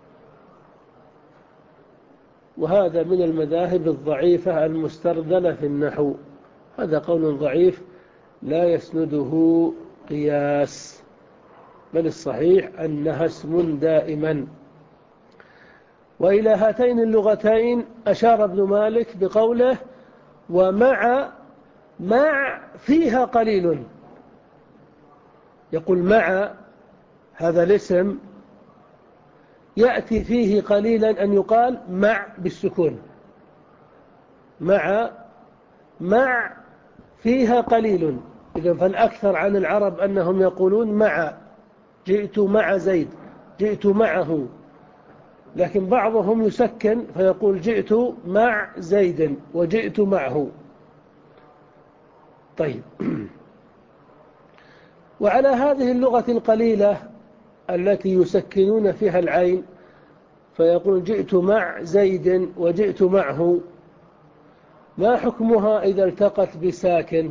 وهذا من المذاهب الضعيفة المسترذلة في النحو، هذا قول ضعيف لا يسنده قياس، بل الصحيح أنها اسم دائما. وإلى هاتين اللغتين أشار ابن مالك بقوله: ومع مع فيها قليل. يقول مع هذا الاسم يأتي فيه قليلا أن يقال مع بالسكون، مع مع فيها قليل. إذن فالأكثر عن العرب أنهم يقولون مع، جئت مع زيد، جئت معه. لكن بعضهم يسكن فيقول جئت مع زيد وجئت معه. طيب، وعلى هذه اللغة القليلة التي يسكنون فيها العين فيقول جئت مع زيد وجئت معه، ما حكمها إذا التقت بساكن؟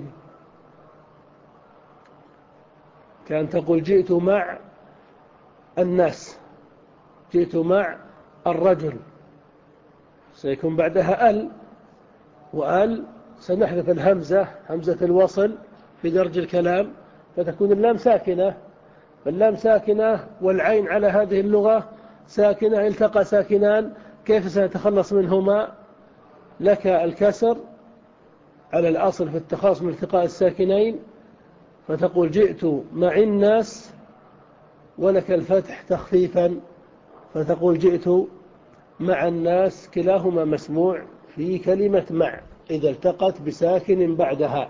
كان تقول جئت مع الناس، جئت مع الرجل، سيكون بعدها ال، وال سنحذف الهمزة، همزة الوصل في درج الكلام، فتكون اللام ساكنة. فاللام ساكنة والعين على هذه اللغة ساكنة، التقى ساكنان كيف سنتخلص منهما؟ لك الكسر على الأصل في التخلص من التقاء الساكنين، فتقول جئت مع الناس، ولك الفتح تخفيفا فتقول جئت مع الناس، كلاهما مسموع في كلمة مع إذا التقت بساكن بعدها.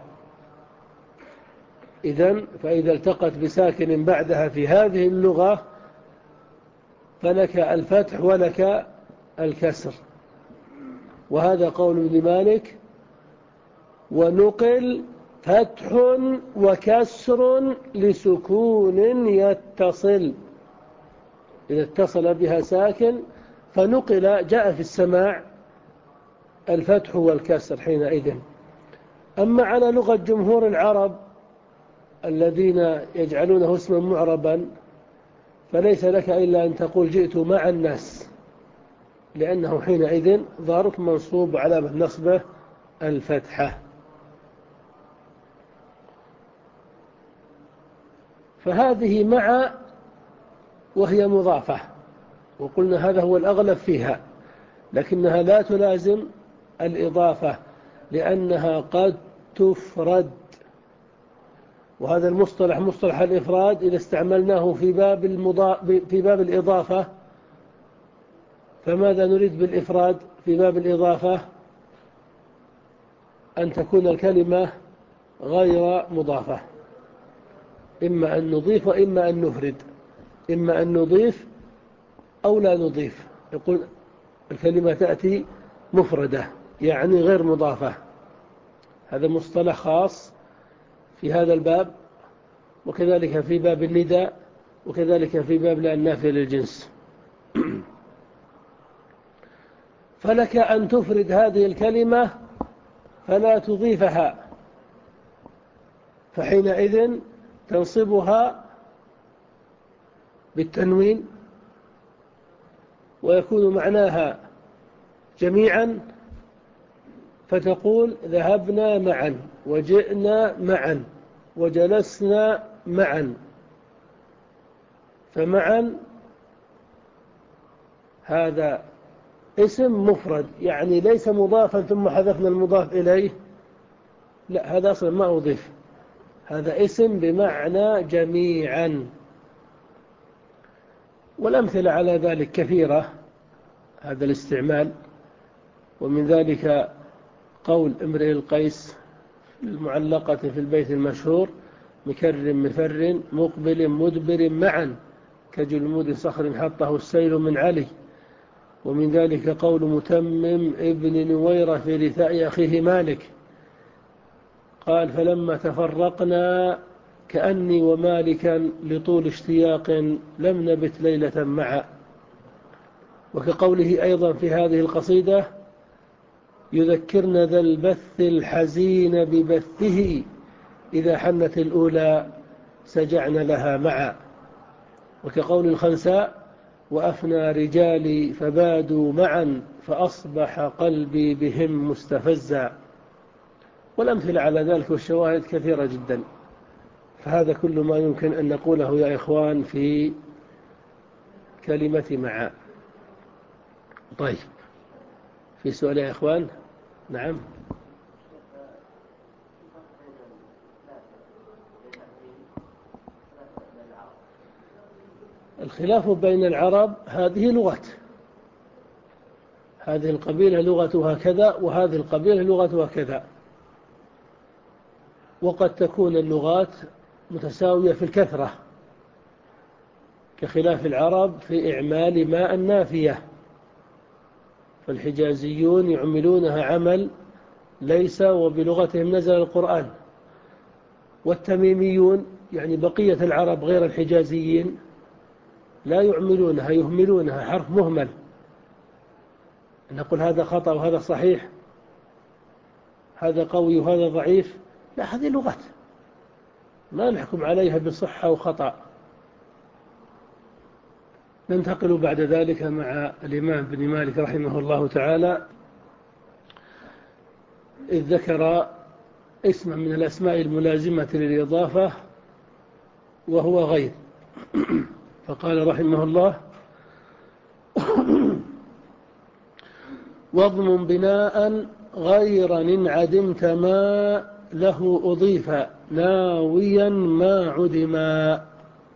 إذن فإذا التقت بساكن بعدها في هذه اللغة فلك الفتح ولك الكسر. وهذا قول ابن مالك. ونقل فتح وكسر لسكون يتصل، إذا اتصل بها ساكن فنقل، جاء في السماع الفتح والكسر حينئذ. أما على لغة جمهور العرب الذين يجعلونه اسما معربا فليس لك إلا أن تقول جئت مع الناس، لأنه حينئذ ظرف منصوب علامة نصبه الفتحة. فهذه مع وهي مضافة، وقلنا هذا هو الأغلب فيها، لكنها لا تلازم الإضافة لأنها قد تفرد. وهذا المصطلح مصطلح الإفراد إذا استعملناه في باب المضا... في باب الإضافة، فماذا نريد بالإفراد في باب الإضافة؟ أن تكون الكلمة غير مضافة، إما أن نضيف وإما أن نفرد، إما أن نضيف أو لا نضيف. يقول الكلمة تأتي مفردة يعني غير مضافة. هذا مصطلح خاص في هذا الباب، وكذلك في باب النداء، وكذلك في باب لا النافية للجنس. فلك أن تفرد هذه الكلمة فلا تضيفها، فحينئذ تنصبها بالتنوين ويكون معناها جميعا، فتقول ذهبنا معا وجئنا معا وجلسنا معا. فمعا هذا اسم مفرد يعني ليس مضافا ثم حذفنا المضاف إليه، لا، هذا أصلا ما أضيف، هذا اسم بمعنى جميعا. والأمثلة على ذلك كثيرة هذا الاستعمال، ومن ذلك قول امرئ القيس المعلقة في البيت المشهور: مكر مفر مقبل مدبر معا كجلمود صخر حطه السيل من علي. ومن ذلك قول متمم ابن نويرة في رثاء أخيه مالك قال: فلما تفرقنا كأني ومالكا لطول اشتياق لم نبت ليلة معا. وكقوله أيضا في هذه القصيدة: يذكرنا ذا البث الحزين ببثه إذا حنت الأولى سجعنا لها معا. وكقول الخنساء: وأفنى رجالي فبادوا معا فأصبح قلبي بهم مستفزا. والأمثلة على ذلك والشواهد كثيرة جدا. فهذا كل ما يمكن أن نقوله يا إخوان في كلمة معا. طيب، في سؤال يا إخوان؟ نعم. الخلاف بين العرب هذه لغة، هذه القبيلة لغتها كذا وهذه القبيلة لغتها كذا، وقد تكون اللغات متساوية في الكثرة، كخلاف العرب في إعمال ماء النافية، فالحجازيون يعملونها عمل ليس وبلغتهم نزل القرآن، والتميميون يعني بقية العرب غير الحجازيين لا يعملونها، يهملونها، حرف مهمل. نقول هذا خطأ وهذا صحيح، هذا قوي وهذا ضعيف، لا، هذه لغات ما نحكم عليها بصحة وخطأ. ننتقل بعد ذلك مع الإمام ابن مالك رحمه الله تعالى، إذ ذكر اسما من الأسماء الملازمة للإضافة وهو غير. فقال رحمه الله: واضم بناء غير إن عدمت ما له أضيف ناويا ما عدما.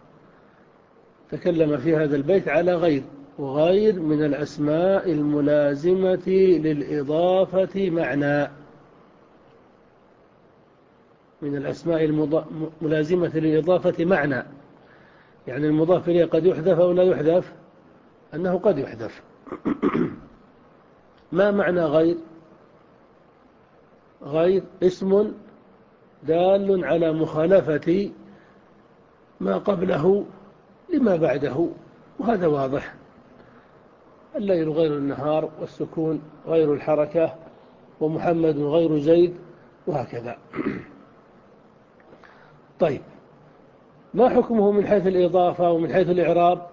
تكلم في هذا البيت على غير، وغير من الأسماء الملازمة للإضافة معنى، من الأسماء الملازمة للإضافة معنى، يعني المضاف إليه قد يحذف أو لا يحذف، أنه قد يحذف. ما معنى غير؟ غير اسم دال على مخالفة ما قبله لما بعده، وهذا واضح. الليل غير النهار، والسكون غير الحركة، ومحمد غير زيد، وهكذا. طيب، ما حكمه من حيث الإضافة ومن حيث الإعراب؟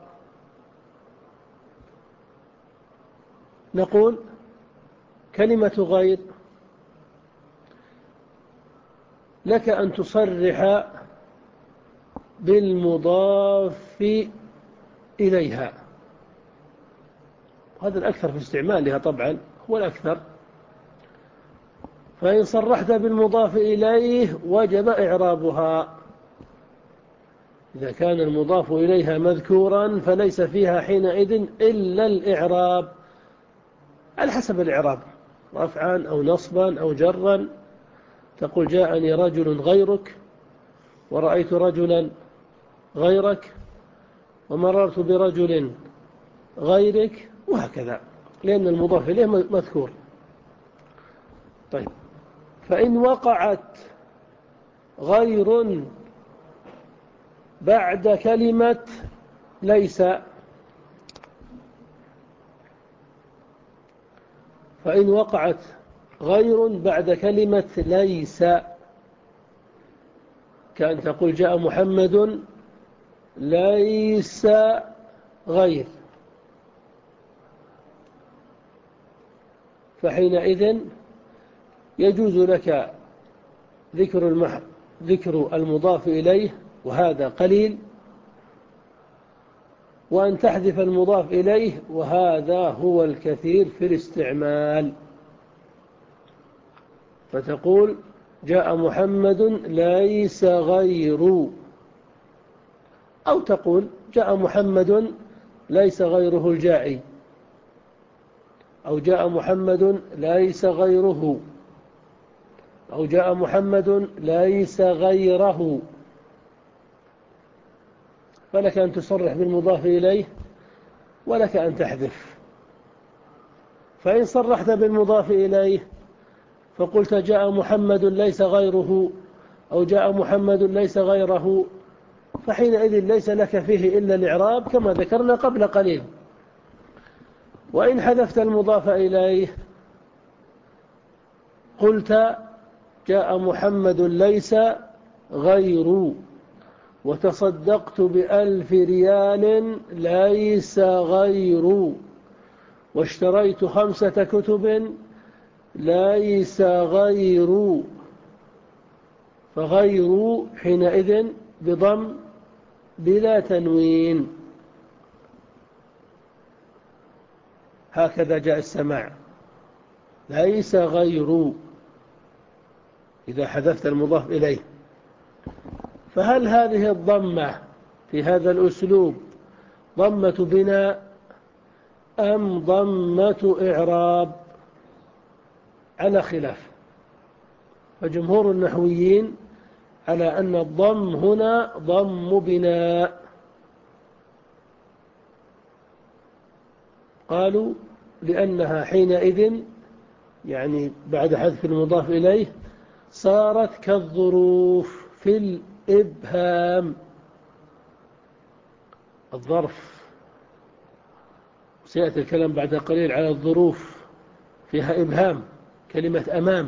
نقول كلمة غير لك أن تصرح بالمضاف إليها، هذا الأكثر في استعمالها طبعا، هو الأكثر. فإن صرحت بالمضاف إليه وجب إعرابها. إذا كان المضاف إليها مذكورا فليس فيها حينئذ إلا الإعراب، على حسب الإعراب، رفعا أو نصبا أو جرا. تقول جاءني رجل غيرك، ورأيت رجلا غيرك، ومررت برجل غيرك، وهكذا، لأن المضاف إليه مذكور. طيب، فإن وقعت غير بعد كلمة ليس، فإن وقعت غير بعد كلمة ليس، كأن تقول جاء محمد ليس غير، فحينئذ يجوز لك ذكر المح... ذكر المضاف إليه، وهذا قليل، وأن تحذف المضاف إليه، وهذا هو الكثير في الاستعمال. فتقول جاء محمد ليس غير، أو تقول جاء محمد ليس غيره الجائي، أو جاء محمد ليس غيره، أو جاء محمد ليس غيره. فلك أن تصرح بالمضاف إليه، ولك أن تحذف. فإن صرحت بالمضاف إليه فقلت جاء محمد ليس غيره، أو جاء محمد ليس غيره، فحينئذ ليس لك فيه إلا الإعراب كما ذكرنا قبل قليل. وإن حذفت المضاف إليه قلت جاء محمد ليس غير، وتصدقت بألف ريال ليس غير، واشتريت خمسة كتب ليس غير، فغير حينئذ بضم بلا تنوين. هكذا جاء السماع، ليس غير، إذا حذفت المضاف إليه. فهل هذه الضمة في هذا الأسلوب ضمة بناء أم ضمة إعراب؟ على خلاف، فجمهور النحويين على أن الضم هنا ضم بناء. قالوا لأنها حينئذ، يعني بعد حذف المضاف إليه، صارت كالظروف في الإبهام. الظرف سيأتي الكلام بعد قليل على الظروف فيها إبهام، كلمة أمام،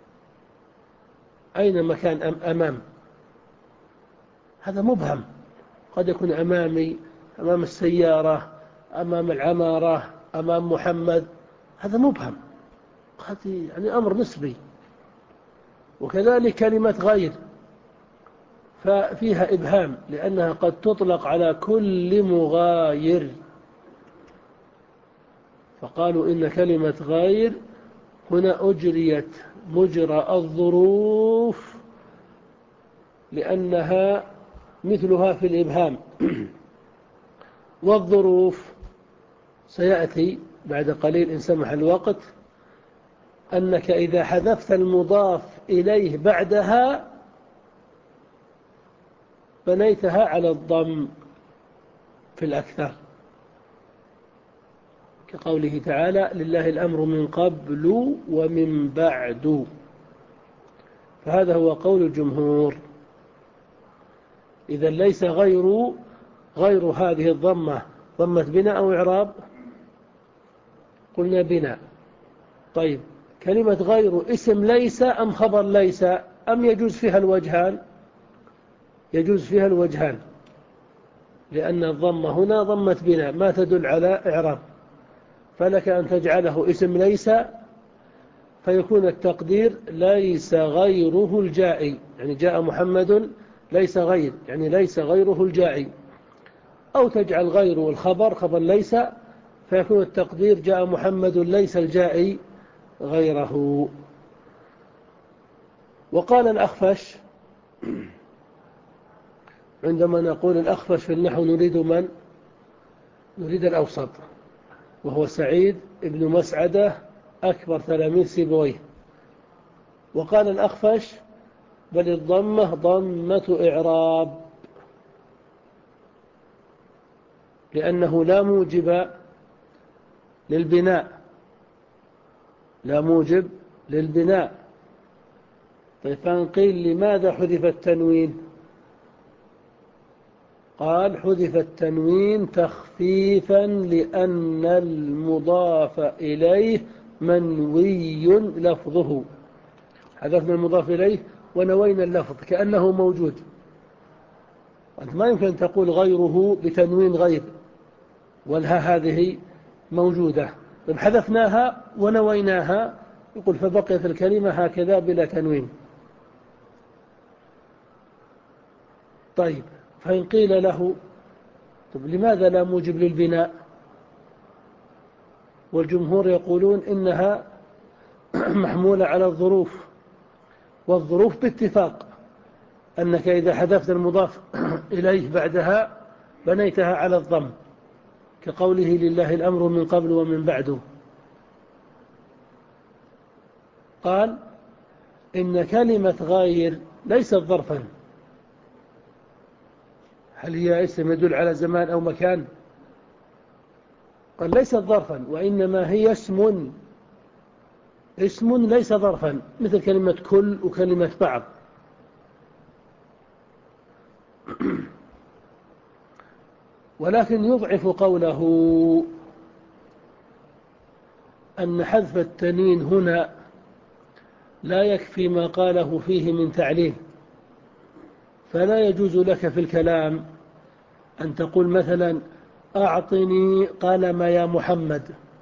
أين مكان أمام؟ هذا مبهم، قد يكون أمامي، أمام السيارة، أمام العمارة، أمام محمد، هذا مبهم، هذا يعني أمر نسبي. وكذلك كلمة غير ففيها إبهام، لأنها قد تطلق على كل مغاير، فقالوا إن كلمة غير هنا أجريت مجرى الظروف لأنها مثلها في الإبهام. والظروف سيأتي بعد قليل إن سمح الوقت أنك إذا حذفت المضاف إليه بعدها بنيتها على الضم في الأكثر، كقوله تعالى لله الأمر من قبل ومن بعد. فهذا هو قول الجمهور. إذا ليس غير غير هذه الضمة ضمة بناء أو إعراب؟ قلنا بناء. طيب كلمة غير اسم ليس أم خبر ليس أم يجوز فيها الوجهان؟ يجوز فيها الوجهان، لأن الضمة هنا ضمة بناء ما تدل على إعراب، فلك أن تجعله اسم ليس فيكون التقدير ليس غيره الجائي، يعني جاء محمد ليس غير، يعني ليس غيره الجائي. أو تجعل غيره الخبر خبر ليس فيكون التقدير جاء محمد ليس الجائي غيره. وقال الأخفش عندما نقول الأخفش في النحو نريد من؟ نريد الأوسط، وهو سعيد ابن مسعدة أكبر تلاميذ سيبويه. وقال الأخفش بل الضمة ضمة إعراب، لأنه لا موجب للبناء، لا موجب للبناء. طيب فإن قيل لماذا حذف التنوين؟ قال حذف التنوين تخفيفا لأن المضاف إليه منوي لفظه. حذفنا المضاف إليه ونوينا اللفظ كأنه موجود. أنت ما يمكن أن تقول غيره بتنوين غير والها هذه موجودة. طيب حذفناها ونويناها يقول فبقيت الكلمة هكذا بلا تنوين. طيب فإن قيل له طيب لماذا لا موجب للبناء؟ والجمهور يقولون إنها محمولة على الظروف، والظروف باتفاق أنك إذا حذفت المضاف إليه بعدها بنيتها على الضم، كقوله لله الأمر من قبل ومن بعده. قال إن كلمة غير ليست ظرفا. هل هي اسم يدل على زمان أو مكان؟ قال ليست ظرفا، وإنما هي اسم اسم ليس ظرفا، مثل كلمة كل وكلمة بعض. ولكن يضعف قوله أن حذف التنين هنا لا يكفي ما قاله فيه من تعليل، فلا يجوز لك في الكلام أن تقول مثلا أعطني قلم يا محمد،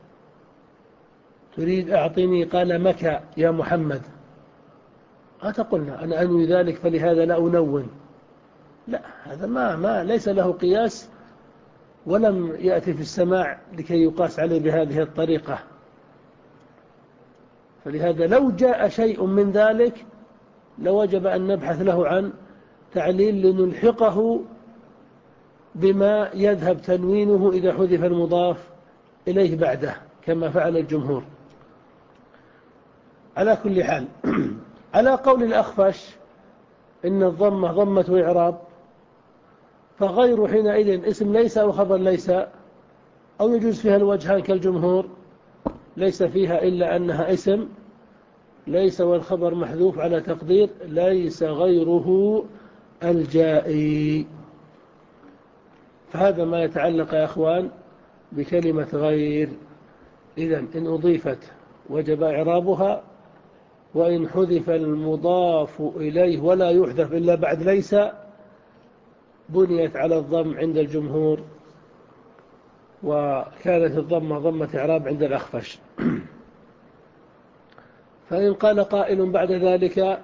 تريد أعطني قلمك يا محمد، أتقولنا أنا أنوي ذلك فلهذا لا أنون. لا، هذا ما, ما ليس له قياس ولم يأتي في السماع لكي يقاس عليه بهذه الطريقة. فلهذا لو جاء شيء من ذلك لوجب أن نبحث له عن تعليل لنلحقه بما يذهب تنوينه إذا حذف المضاف إليه بعده كما فعل الجمهور. على كل حال على قول الأخفش إن الضمة ضمة إعراب، فغير حينئذ اسم ليس أو خبر ليس، أو يجوز فيها الوجهان كالجمهور، ليس فيها إلا أنها اسم ليس والخبر محذوف على تقدير ليس غيره الجائي. فهذا ما يتعلق يا أخوان بكلمة غير. إذن إن أضيفت وجب إعرابها، وإن حذف المضاف إليه ولا يحذف إلا بعد ليس بنيت على الضم عند الجمهور، وكانت الضمة ضمة إعراب عند الأخفش. فإن قال قائل بعد ذلك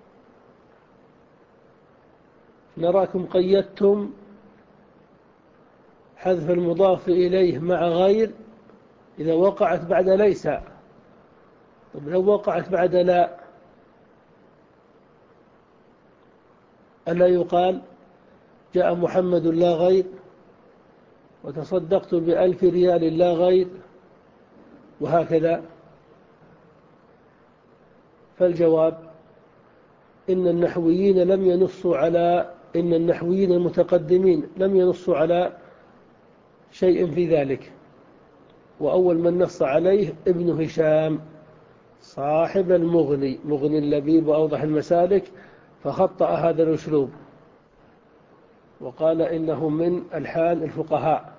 نراكم قيدتم حذف المضاف إليه مع غير إذا وقعت بعد ليس. طب لو وقعت بعد لا، ألا يقال جاء محمد لا غير، وتصدقت بألف ريال لا غير، وهكذا؟ فالجواب إن النحويين لم ينصوا على إن النحويين المتقدمين لم ينصوا على شيء في ذلك. وأول من نص عليه ابن هشام صاحب المغني، مغني اللبيب وأوضح المسالك، فخطأ هذا الأسلوب وقال إنه من ألحان الفقهاء،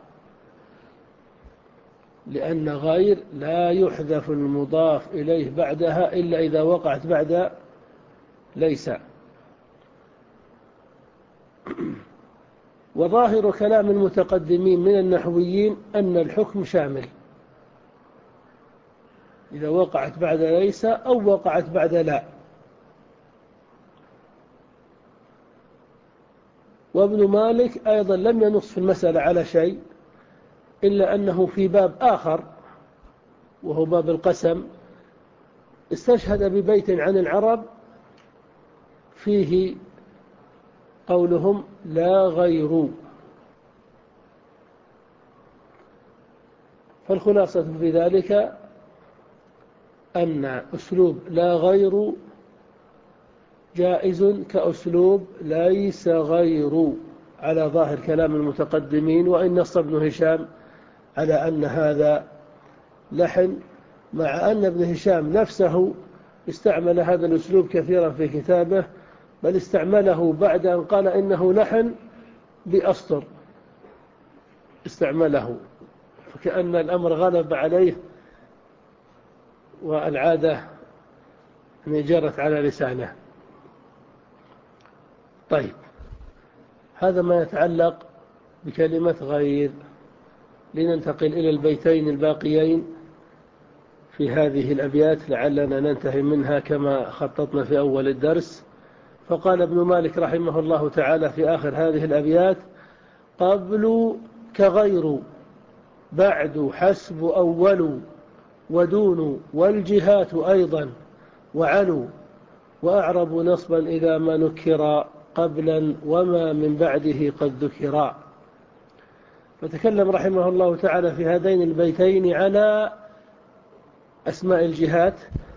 لأن غير لا يحذف المضاف إليه بعدها إلا إذا وقعت بعد ليس. وظاهر كلام المتقدمين من النحويين أن الحكم شامل، إذا وقعت بعد ليس أو وقعت بعد لا. وابن مالك أيضا لم ينص في المسألة على شيء، إلا أنه في باب آخر وهو باب القسم استشهد ببيت عن العرب فيه قولهم لا غير. فالخلاصة في ذلك أن أسلوب لا غير جائز كأسلوب ليس غير على ظاهر كلام المتقدمين، وإن نص ابن هشام على أن هذا لحن، مع أن ابن هشام نفسه استعمل هذا الأسلوب كثيرا في كتابه، بل استعمله بعد أن قال إنه لحن بأسطر استعمله، فكأن الأمر غلب عليه والعادة جرت على لسانه. طيب، هذا ما يتعلق بكلمة غير. لننتقل إلى البيتين الباقيين في هذه الأبيات لعلنا ننتهي منها كما خططنا في أول الدرس. فقال ابن مالك رحمه الله تعالى في آخر هذه الأبيات: قبل كغير، بعد حسب أول، ودون والجهات أيضا، وعلو، وأعرب نصبا إذا ما نكر قبلا وما من بعده قد ذكرا. فتكلم رحمه الله تعالى في هذين البيتين على أسماء الجهات،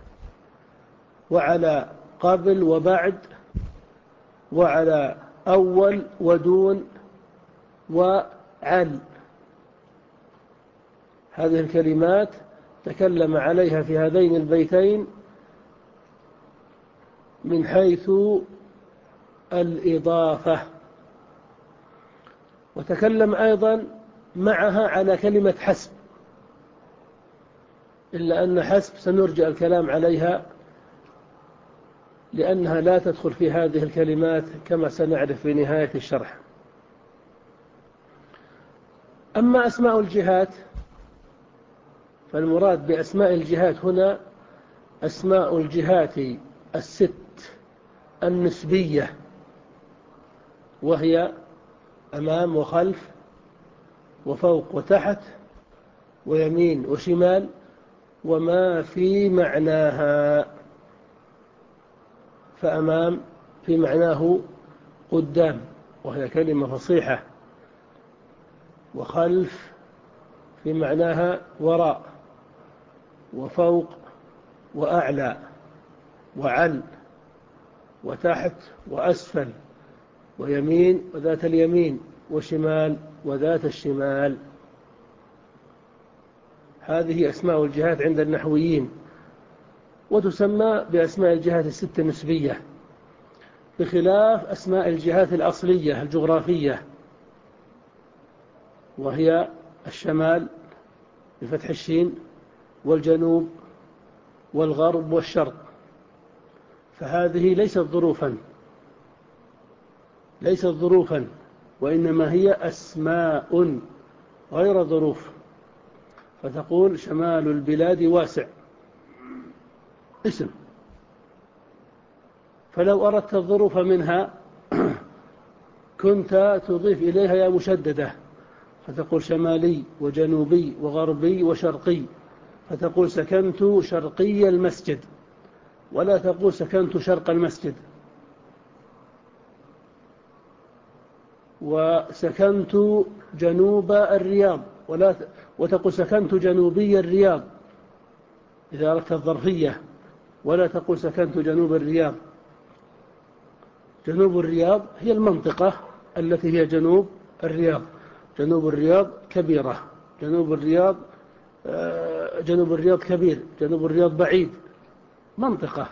وعلى قبل وبعد، وعلى أول ودون وعل. هذه الكلمات تكلم عليها في هذين البيتين من حيث الإضافة، وتكلم أيضا معها على كلمة حسب، إلا أن حسب سنرجع الكلام عليها لأنها لا تدخل في هذه الكلمات كما سنعرف في نهاية الشرح. أما أسماء الجهات فالمراد بأسماء الجهات هنا أسماء الجهات الست النسبية، وهي أمام وخلف وفوق وتحت ويمين وشمال وما في معناها. فأمام في معناه قدام وهي كلمة فصيحة، وخلف في معناها وراء، وفوق وأعلى، وعن وتحت وأسفل، ويمين وذات اليمين، وشمال وذات الشمال. هذه أسماء الجهات عند النحويين، وتسمى بأسماء الجهات الست النسبية، بخلاف أسماء الجهات الأصلية الجغرافية، وهي الشمال بفتح الشين، والجنوب، والغرب، والشرق. فهذه ليست ظروفا ليست ظروفا وإنما هي أسماء غير ظروف. فتقول شمال البلاد واسع، اسم. فلو أردت الظروف منها كنت تضيف إليها يا مشددة، فتقول شمالي وجنوبي وغربي وشرقي، فتقول سكنت شرقي المسجد، ولا تقول سكنت شرق المسجد. وسكنت جنوب الرياض، ولا ت... وتقول سكنت جنوبي الرياض إذا أردت الظرفية، ولا تقول سكنت جنوب الرياض. جنوب الرياض هي المنطقة التي هي جنوب الرياض. جنوب الرياض كبيرة، جنوب الرياض جنوب الرياض كبير، جنوب الرياض بعيد، منطقة.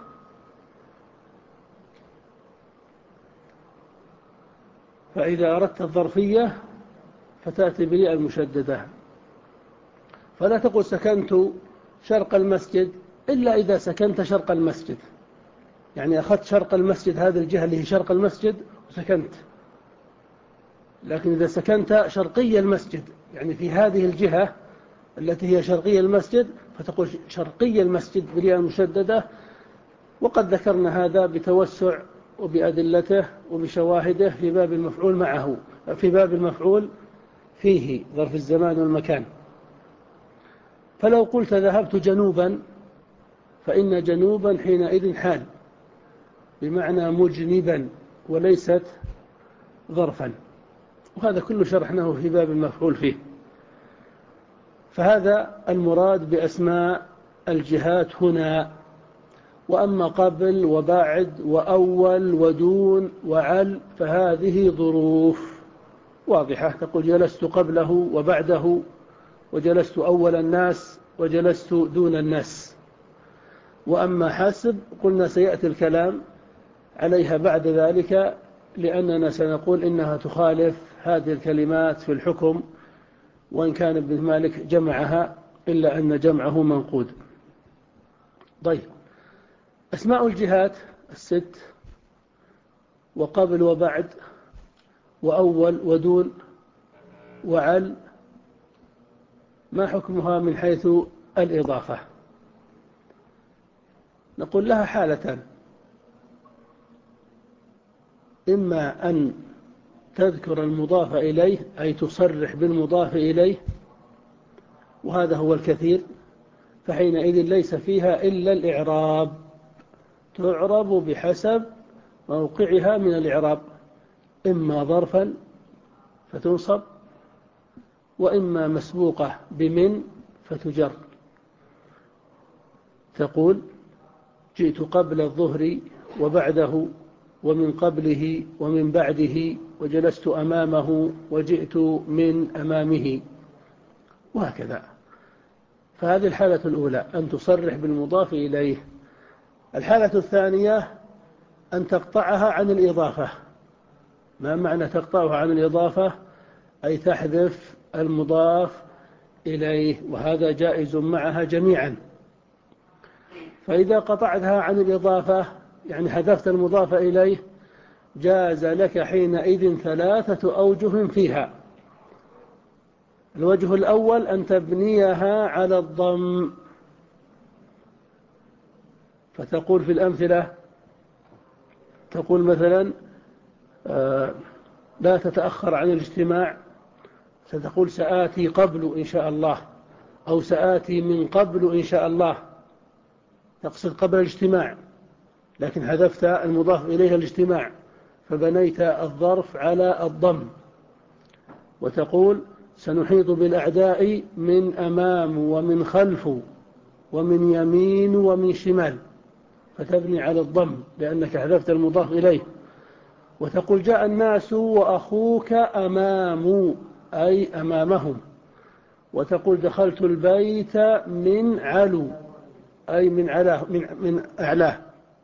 فإذا أردت الظرفية فتأتي بالياء المشددة، فلا تقول سكنت شرق المسجد إلا إذا سكنت شرق المسجد، يعني أخذت شرق المسجد، هذه الجهة اللي هي شرق المسجد وسكنت. لكن إذا سكنت شرقي المسجد، يعني في هذه الجهة التي هي شرقي المسجد، فتقول شرقي المسجد بالياء المشددة. وقد ذكرنا هذا بتوسع وبأدلته وبشواهده في باب المفعول معه، في باب المفعول فيه ظرف الزمان والمكان. فلو قلت ذهبت جنوبا، فإن جنوبا حينئذ حال بمعنى مجنبا وليست ظرفا، وهذا كله شرحناه في باب المفعول فيه. فهذا المراد بأسماء الجهات هنا. وأما قبل وبعد وأول ودون وعل فهذه ظروف واضحة، تقول جلست قبله وبعده، وجلست أول الناس، وجلست دون الناس. وأما حسب قلنا سيأتي الكلام عليها بعد ذلك، لأننا سنقول إنها تخالف هذه الكلمات في الحكم، وإن كان ابن مالك جمعها إلا أن جمعه منقود. طيب، أسماء الجهات الست وقبل وبعد وأول ودون وعل، ما حكمها من حيث الإضافة؟ نقول لها حالتان: إما أن تذكر المضاف إليه أي تصرح بالمضاف إليه، وهذا هو الكثير، فحينئذ ليس فيها إلا الإعراب، تعرب بحسب موقعها من الإعراب، إما ظرفا فتنصب، وإما مسبوقة بمن فتجر. تقول جئت قبل الظهر وبعده ومن قبله ومن بعده، وجلست أمامه وجئت من أمامه، وهكذا. فهذه الحالة الأولى أن تصرح بالمضاف إليه. الحالة الثانية أن تقطعها عن الإضافة. ما معنى تقطعها عن الإضافة؟ أي تحذف المضاف إليه، وهذا جائز معها جميعا. فإذا قطعتها عن الإضافة يعني حذفت المضاف إليه، جاز لك حينئذ ثلاثة أوجه فيها. الوجه الأول أن تبنيها على الضم، فتقول في الأمثلة، تقول مثلا آه لا تتأخر عن الاجتماع، ستقول سآتي قبل إن شاء الله، أو سآتي من قبل إن شاء الله، تقصد قبل الاجتماع، لكن حذفت المضاف إليه الاجتماع فبنيت الظرف على الضم. وتقول سنحيط بالأعداء من أمام ومن خلف ومن يمين ومن شمال، فتبني على الضم لأنك حذفت المضاف إليه. وتقول جاء الناس وأخوك أمام، أي أمامهم. وتقول دخلت البيت من علو، أي من علاه، من, من أعلاه.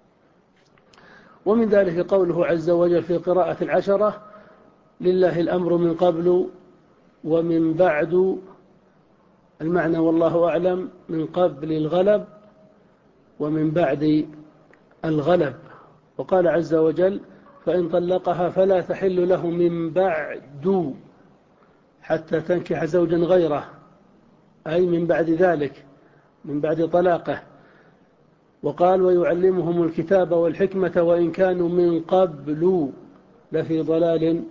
ومن ذلك قوله عز وجل في قراءة العشرة: لله الأمر من قبل ومن بعد. المعنى والله أعلم من قبل الغلب ومن بعد الغلب. وقال عز وجل: فإن طلقها فلا تحل له من بعد حتى تنكح زوجا غيره، أي من بعد ذلك، من بعد طلاقه. وقال: ويعلمهم الكتاب والحكمة وإن كانوا من قبل لفي ضلال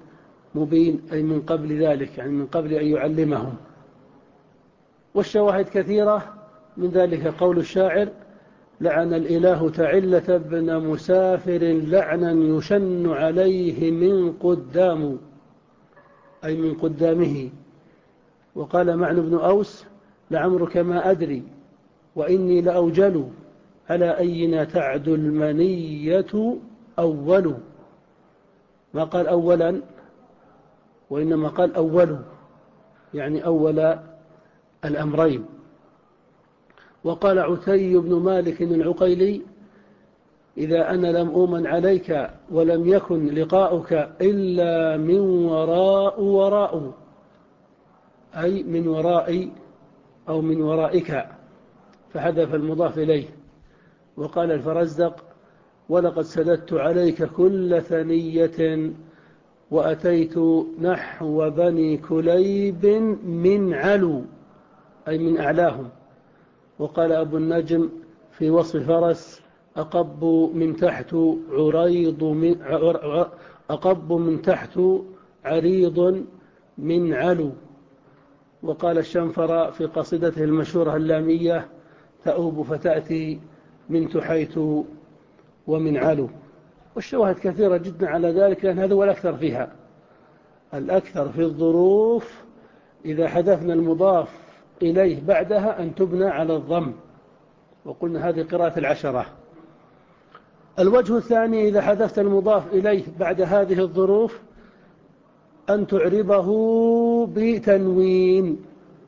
مبين أي من قبل ذلك، يعني من قبل أن يعلمهم. والشواهد كثيرة من ذلك قول الشاعر: لعن الإله تعلة ابن مسافر لعنا يشن عليه من قدام، أي من قدامه. وقال معن بن أوس: لعمرك ما أدري وإني لأوجل على أينا تعد المنية أول. ما قال أولا، وإنما قال أول، يعني أول الأمرين. وقال عتي بن مالك العقيلي: إذا أنا لم أؤمن عليك ولم يكن لقاؤك إلا من وراء وراء، أي من ورائي أو من ورائك، فحذف المضاف إليه. وقال الفرزدق: ولقد سددت عليك كل ثنية وأتيت نحو بني كليب من علو، أي من أعلاهم. وقال أبو النجم في وصف فرس: أقب من تحت عريض من أقب من تحت عريض من علو. وقال الشنفر في قصيدته المشهورة اللامية: تؤوب فتأتي من تحيت ومن علو. والشواهد كثيرة جدا على ذلك، لأن هذا هو الأكثر فيها. الأكثر في الظروف إذا حذفنا المضاف إليه بعدها أن تبنى على الضم، وقلنا هذه قراءة العشرة. الوجه الثاني إذا حذفت المضاف إليه بعد هذه الظروف أن تعربه بتنوين،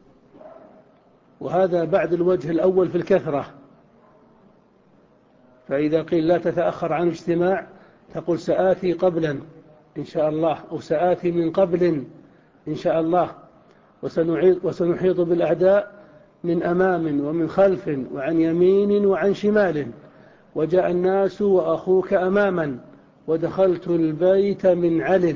وهذا بعد الوجه الأول في الكثرة. فإذا قيل لا تتأخر عن اجتماع تقول سآتي قبلا إن شاء الله، أو سآتي من قبل إن شاء الله. وسنحيط بالأعداء من أمام ومن خلف وعن يمين وعن شمال، وجاء الناس وأخوك أماما ودخلت البيت من عل.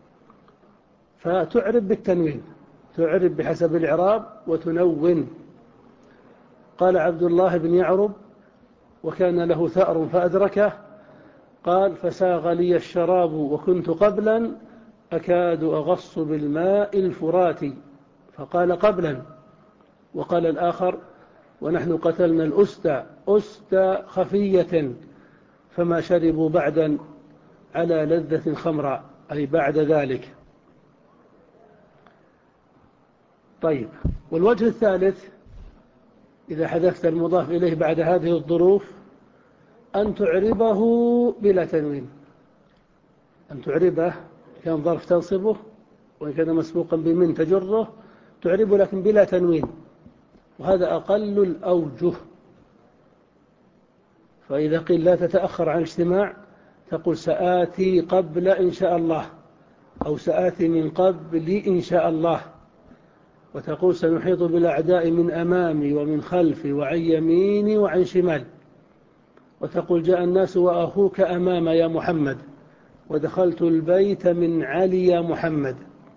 فتعرب بالتنوين، تعرب بحسب الإعراب وتنون. قال عبد الله بن يعرب: وكان له ثأر فأدركه، قال: فساغ لي الشراب وكنت قبلا أكاد أغص بالماء الفراتي، فقال قبلا. وقال الآخر: ونحن قتلنا الأستى أستى خفية فما شربوا بعدا على لذة خمرا، أي بعد ذلك. طيب، والوجه الثالث إذا حذفت المضاف إليه بعد هذه الظروف أن تعربه بلا تنوين، أن تعربه كان ظرف تنصبه وإن كان مسبوقا بمن تجره، تعربه لكن بلا تنوين، وهذا أقل الأوجه. فإذا قيل لا تتأخر عن اجتماع تقول سآتي قبل إن شاء الله، أو سآتي من قبل إن شاء الله. وتقول سنحيط بالأعداء من أمامي ومن خلفي وعن يميني وعن شمال. وتقول جاء الناس وأخوك أمام يا محمد ودخلت البيت من علي يا محمد.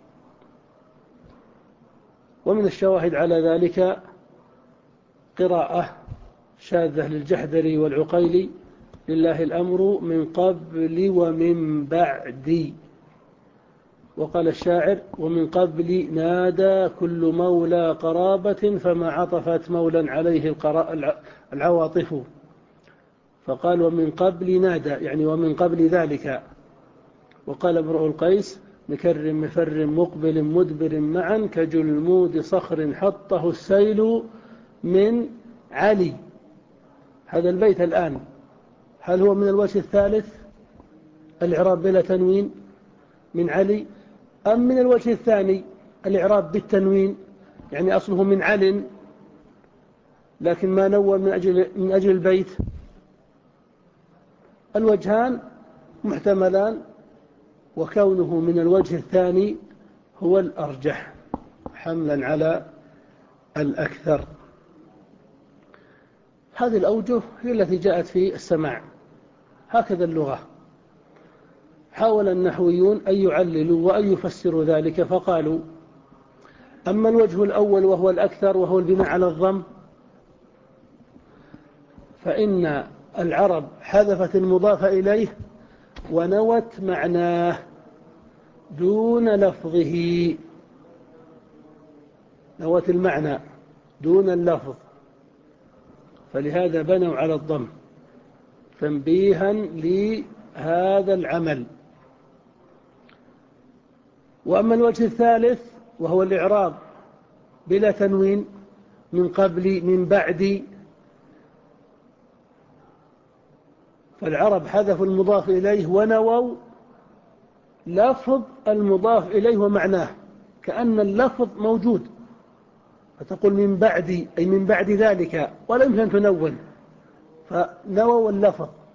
ومن الشواهد على ذلك قراءة شاذة للجحدري والعقيلي: لله الأمر من قبل ومن بعد. وقال الشاعر: ومن قبل نادى كل مولى قرابة فما عطفت مولا عليه العواطف. فقال: ومن قبل نادى، يعني ومن قبل ذلك. وقال امرؤ القيس: مكر مفر مقبل مدبر معا كجلمود صخر حطه السيل من علي. هذا البيت الآن هل هو من الوجه الثالث الإعراب بلا تنوين من علي، أم من الوجه الثاني الإعراب بالتنوين، يعني أصله من عل لكن ما نون من أجل, من أجل البيت؟ الوجهان محتملان، وكونه من الوجه الثاني هو الأرجح حملا على الأكثر. هذه الأوجه هي التي جاءت في السماع، هكذا اللغة. حاول النحويون أن يعللوا وأن يفسروا ذلك، فقالوا: أما الوجه الأول وهو الأكثر وهو البناء على الضم، فإن العرب حذفت المضاف إليه ونوت معناه، دون لفظه، نوت المعنى دون اللفظ، فلهذا بنوا على الضم تنبيها لهذا العمل. وأما الوجه الثالث وهو الإعراب بلا تنوين من قبل من بعد، فالعرب حذفوا المضاف إليه ونووا لفظ المضاف إليه ومعناه، كأن اللفظ موجود، فتقول من بعد أي من بعد ذلك، ولا يمكن أن تنون، فنووا اللفظ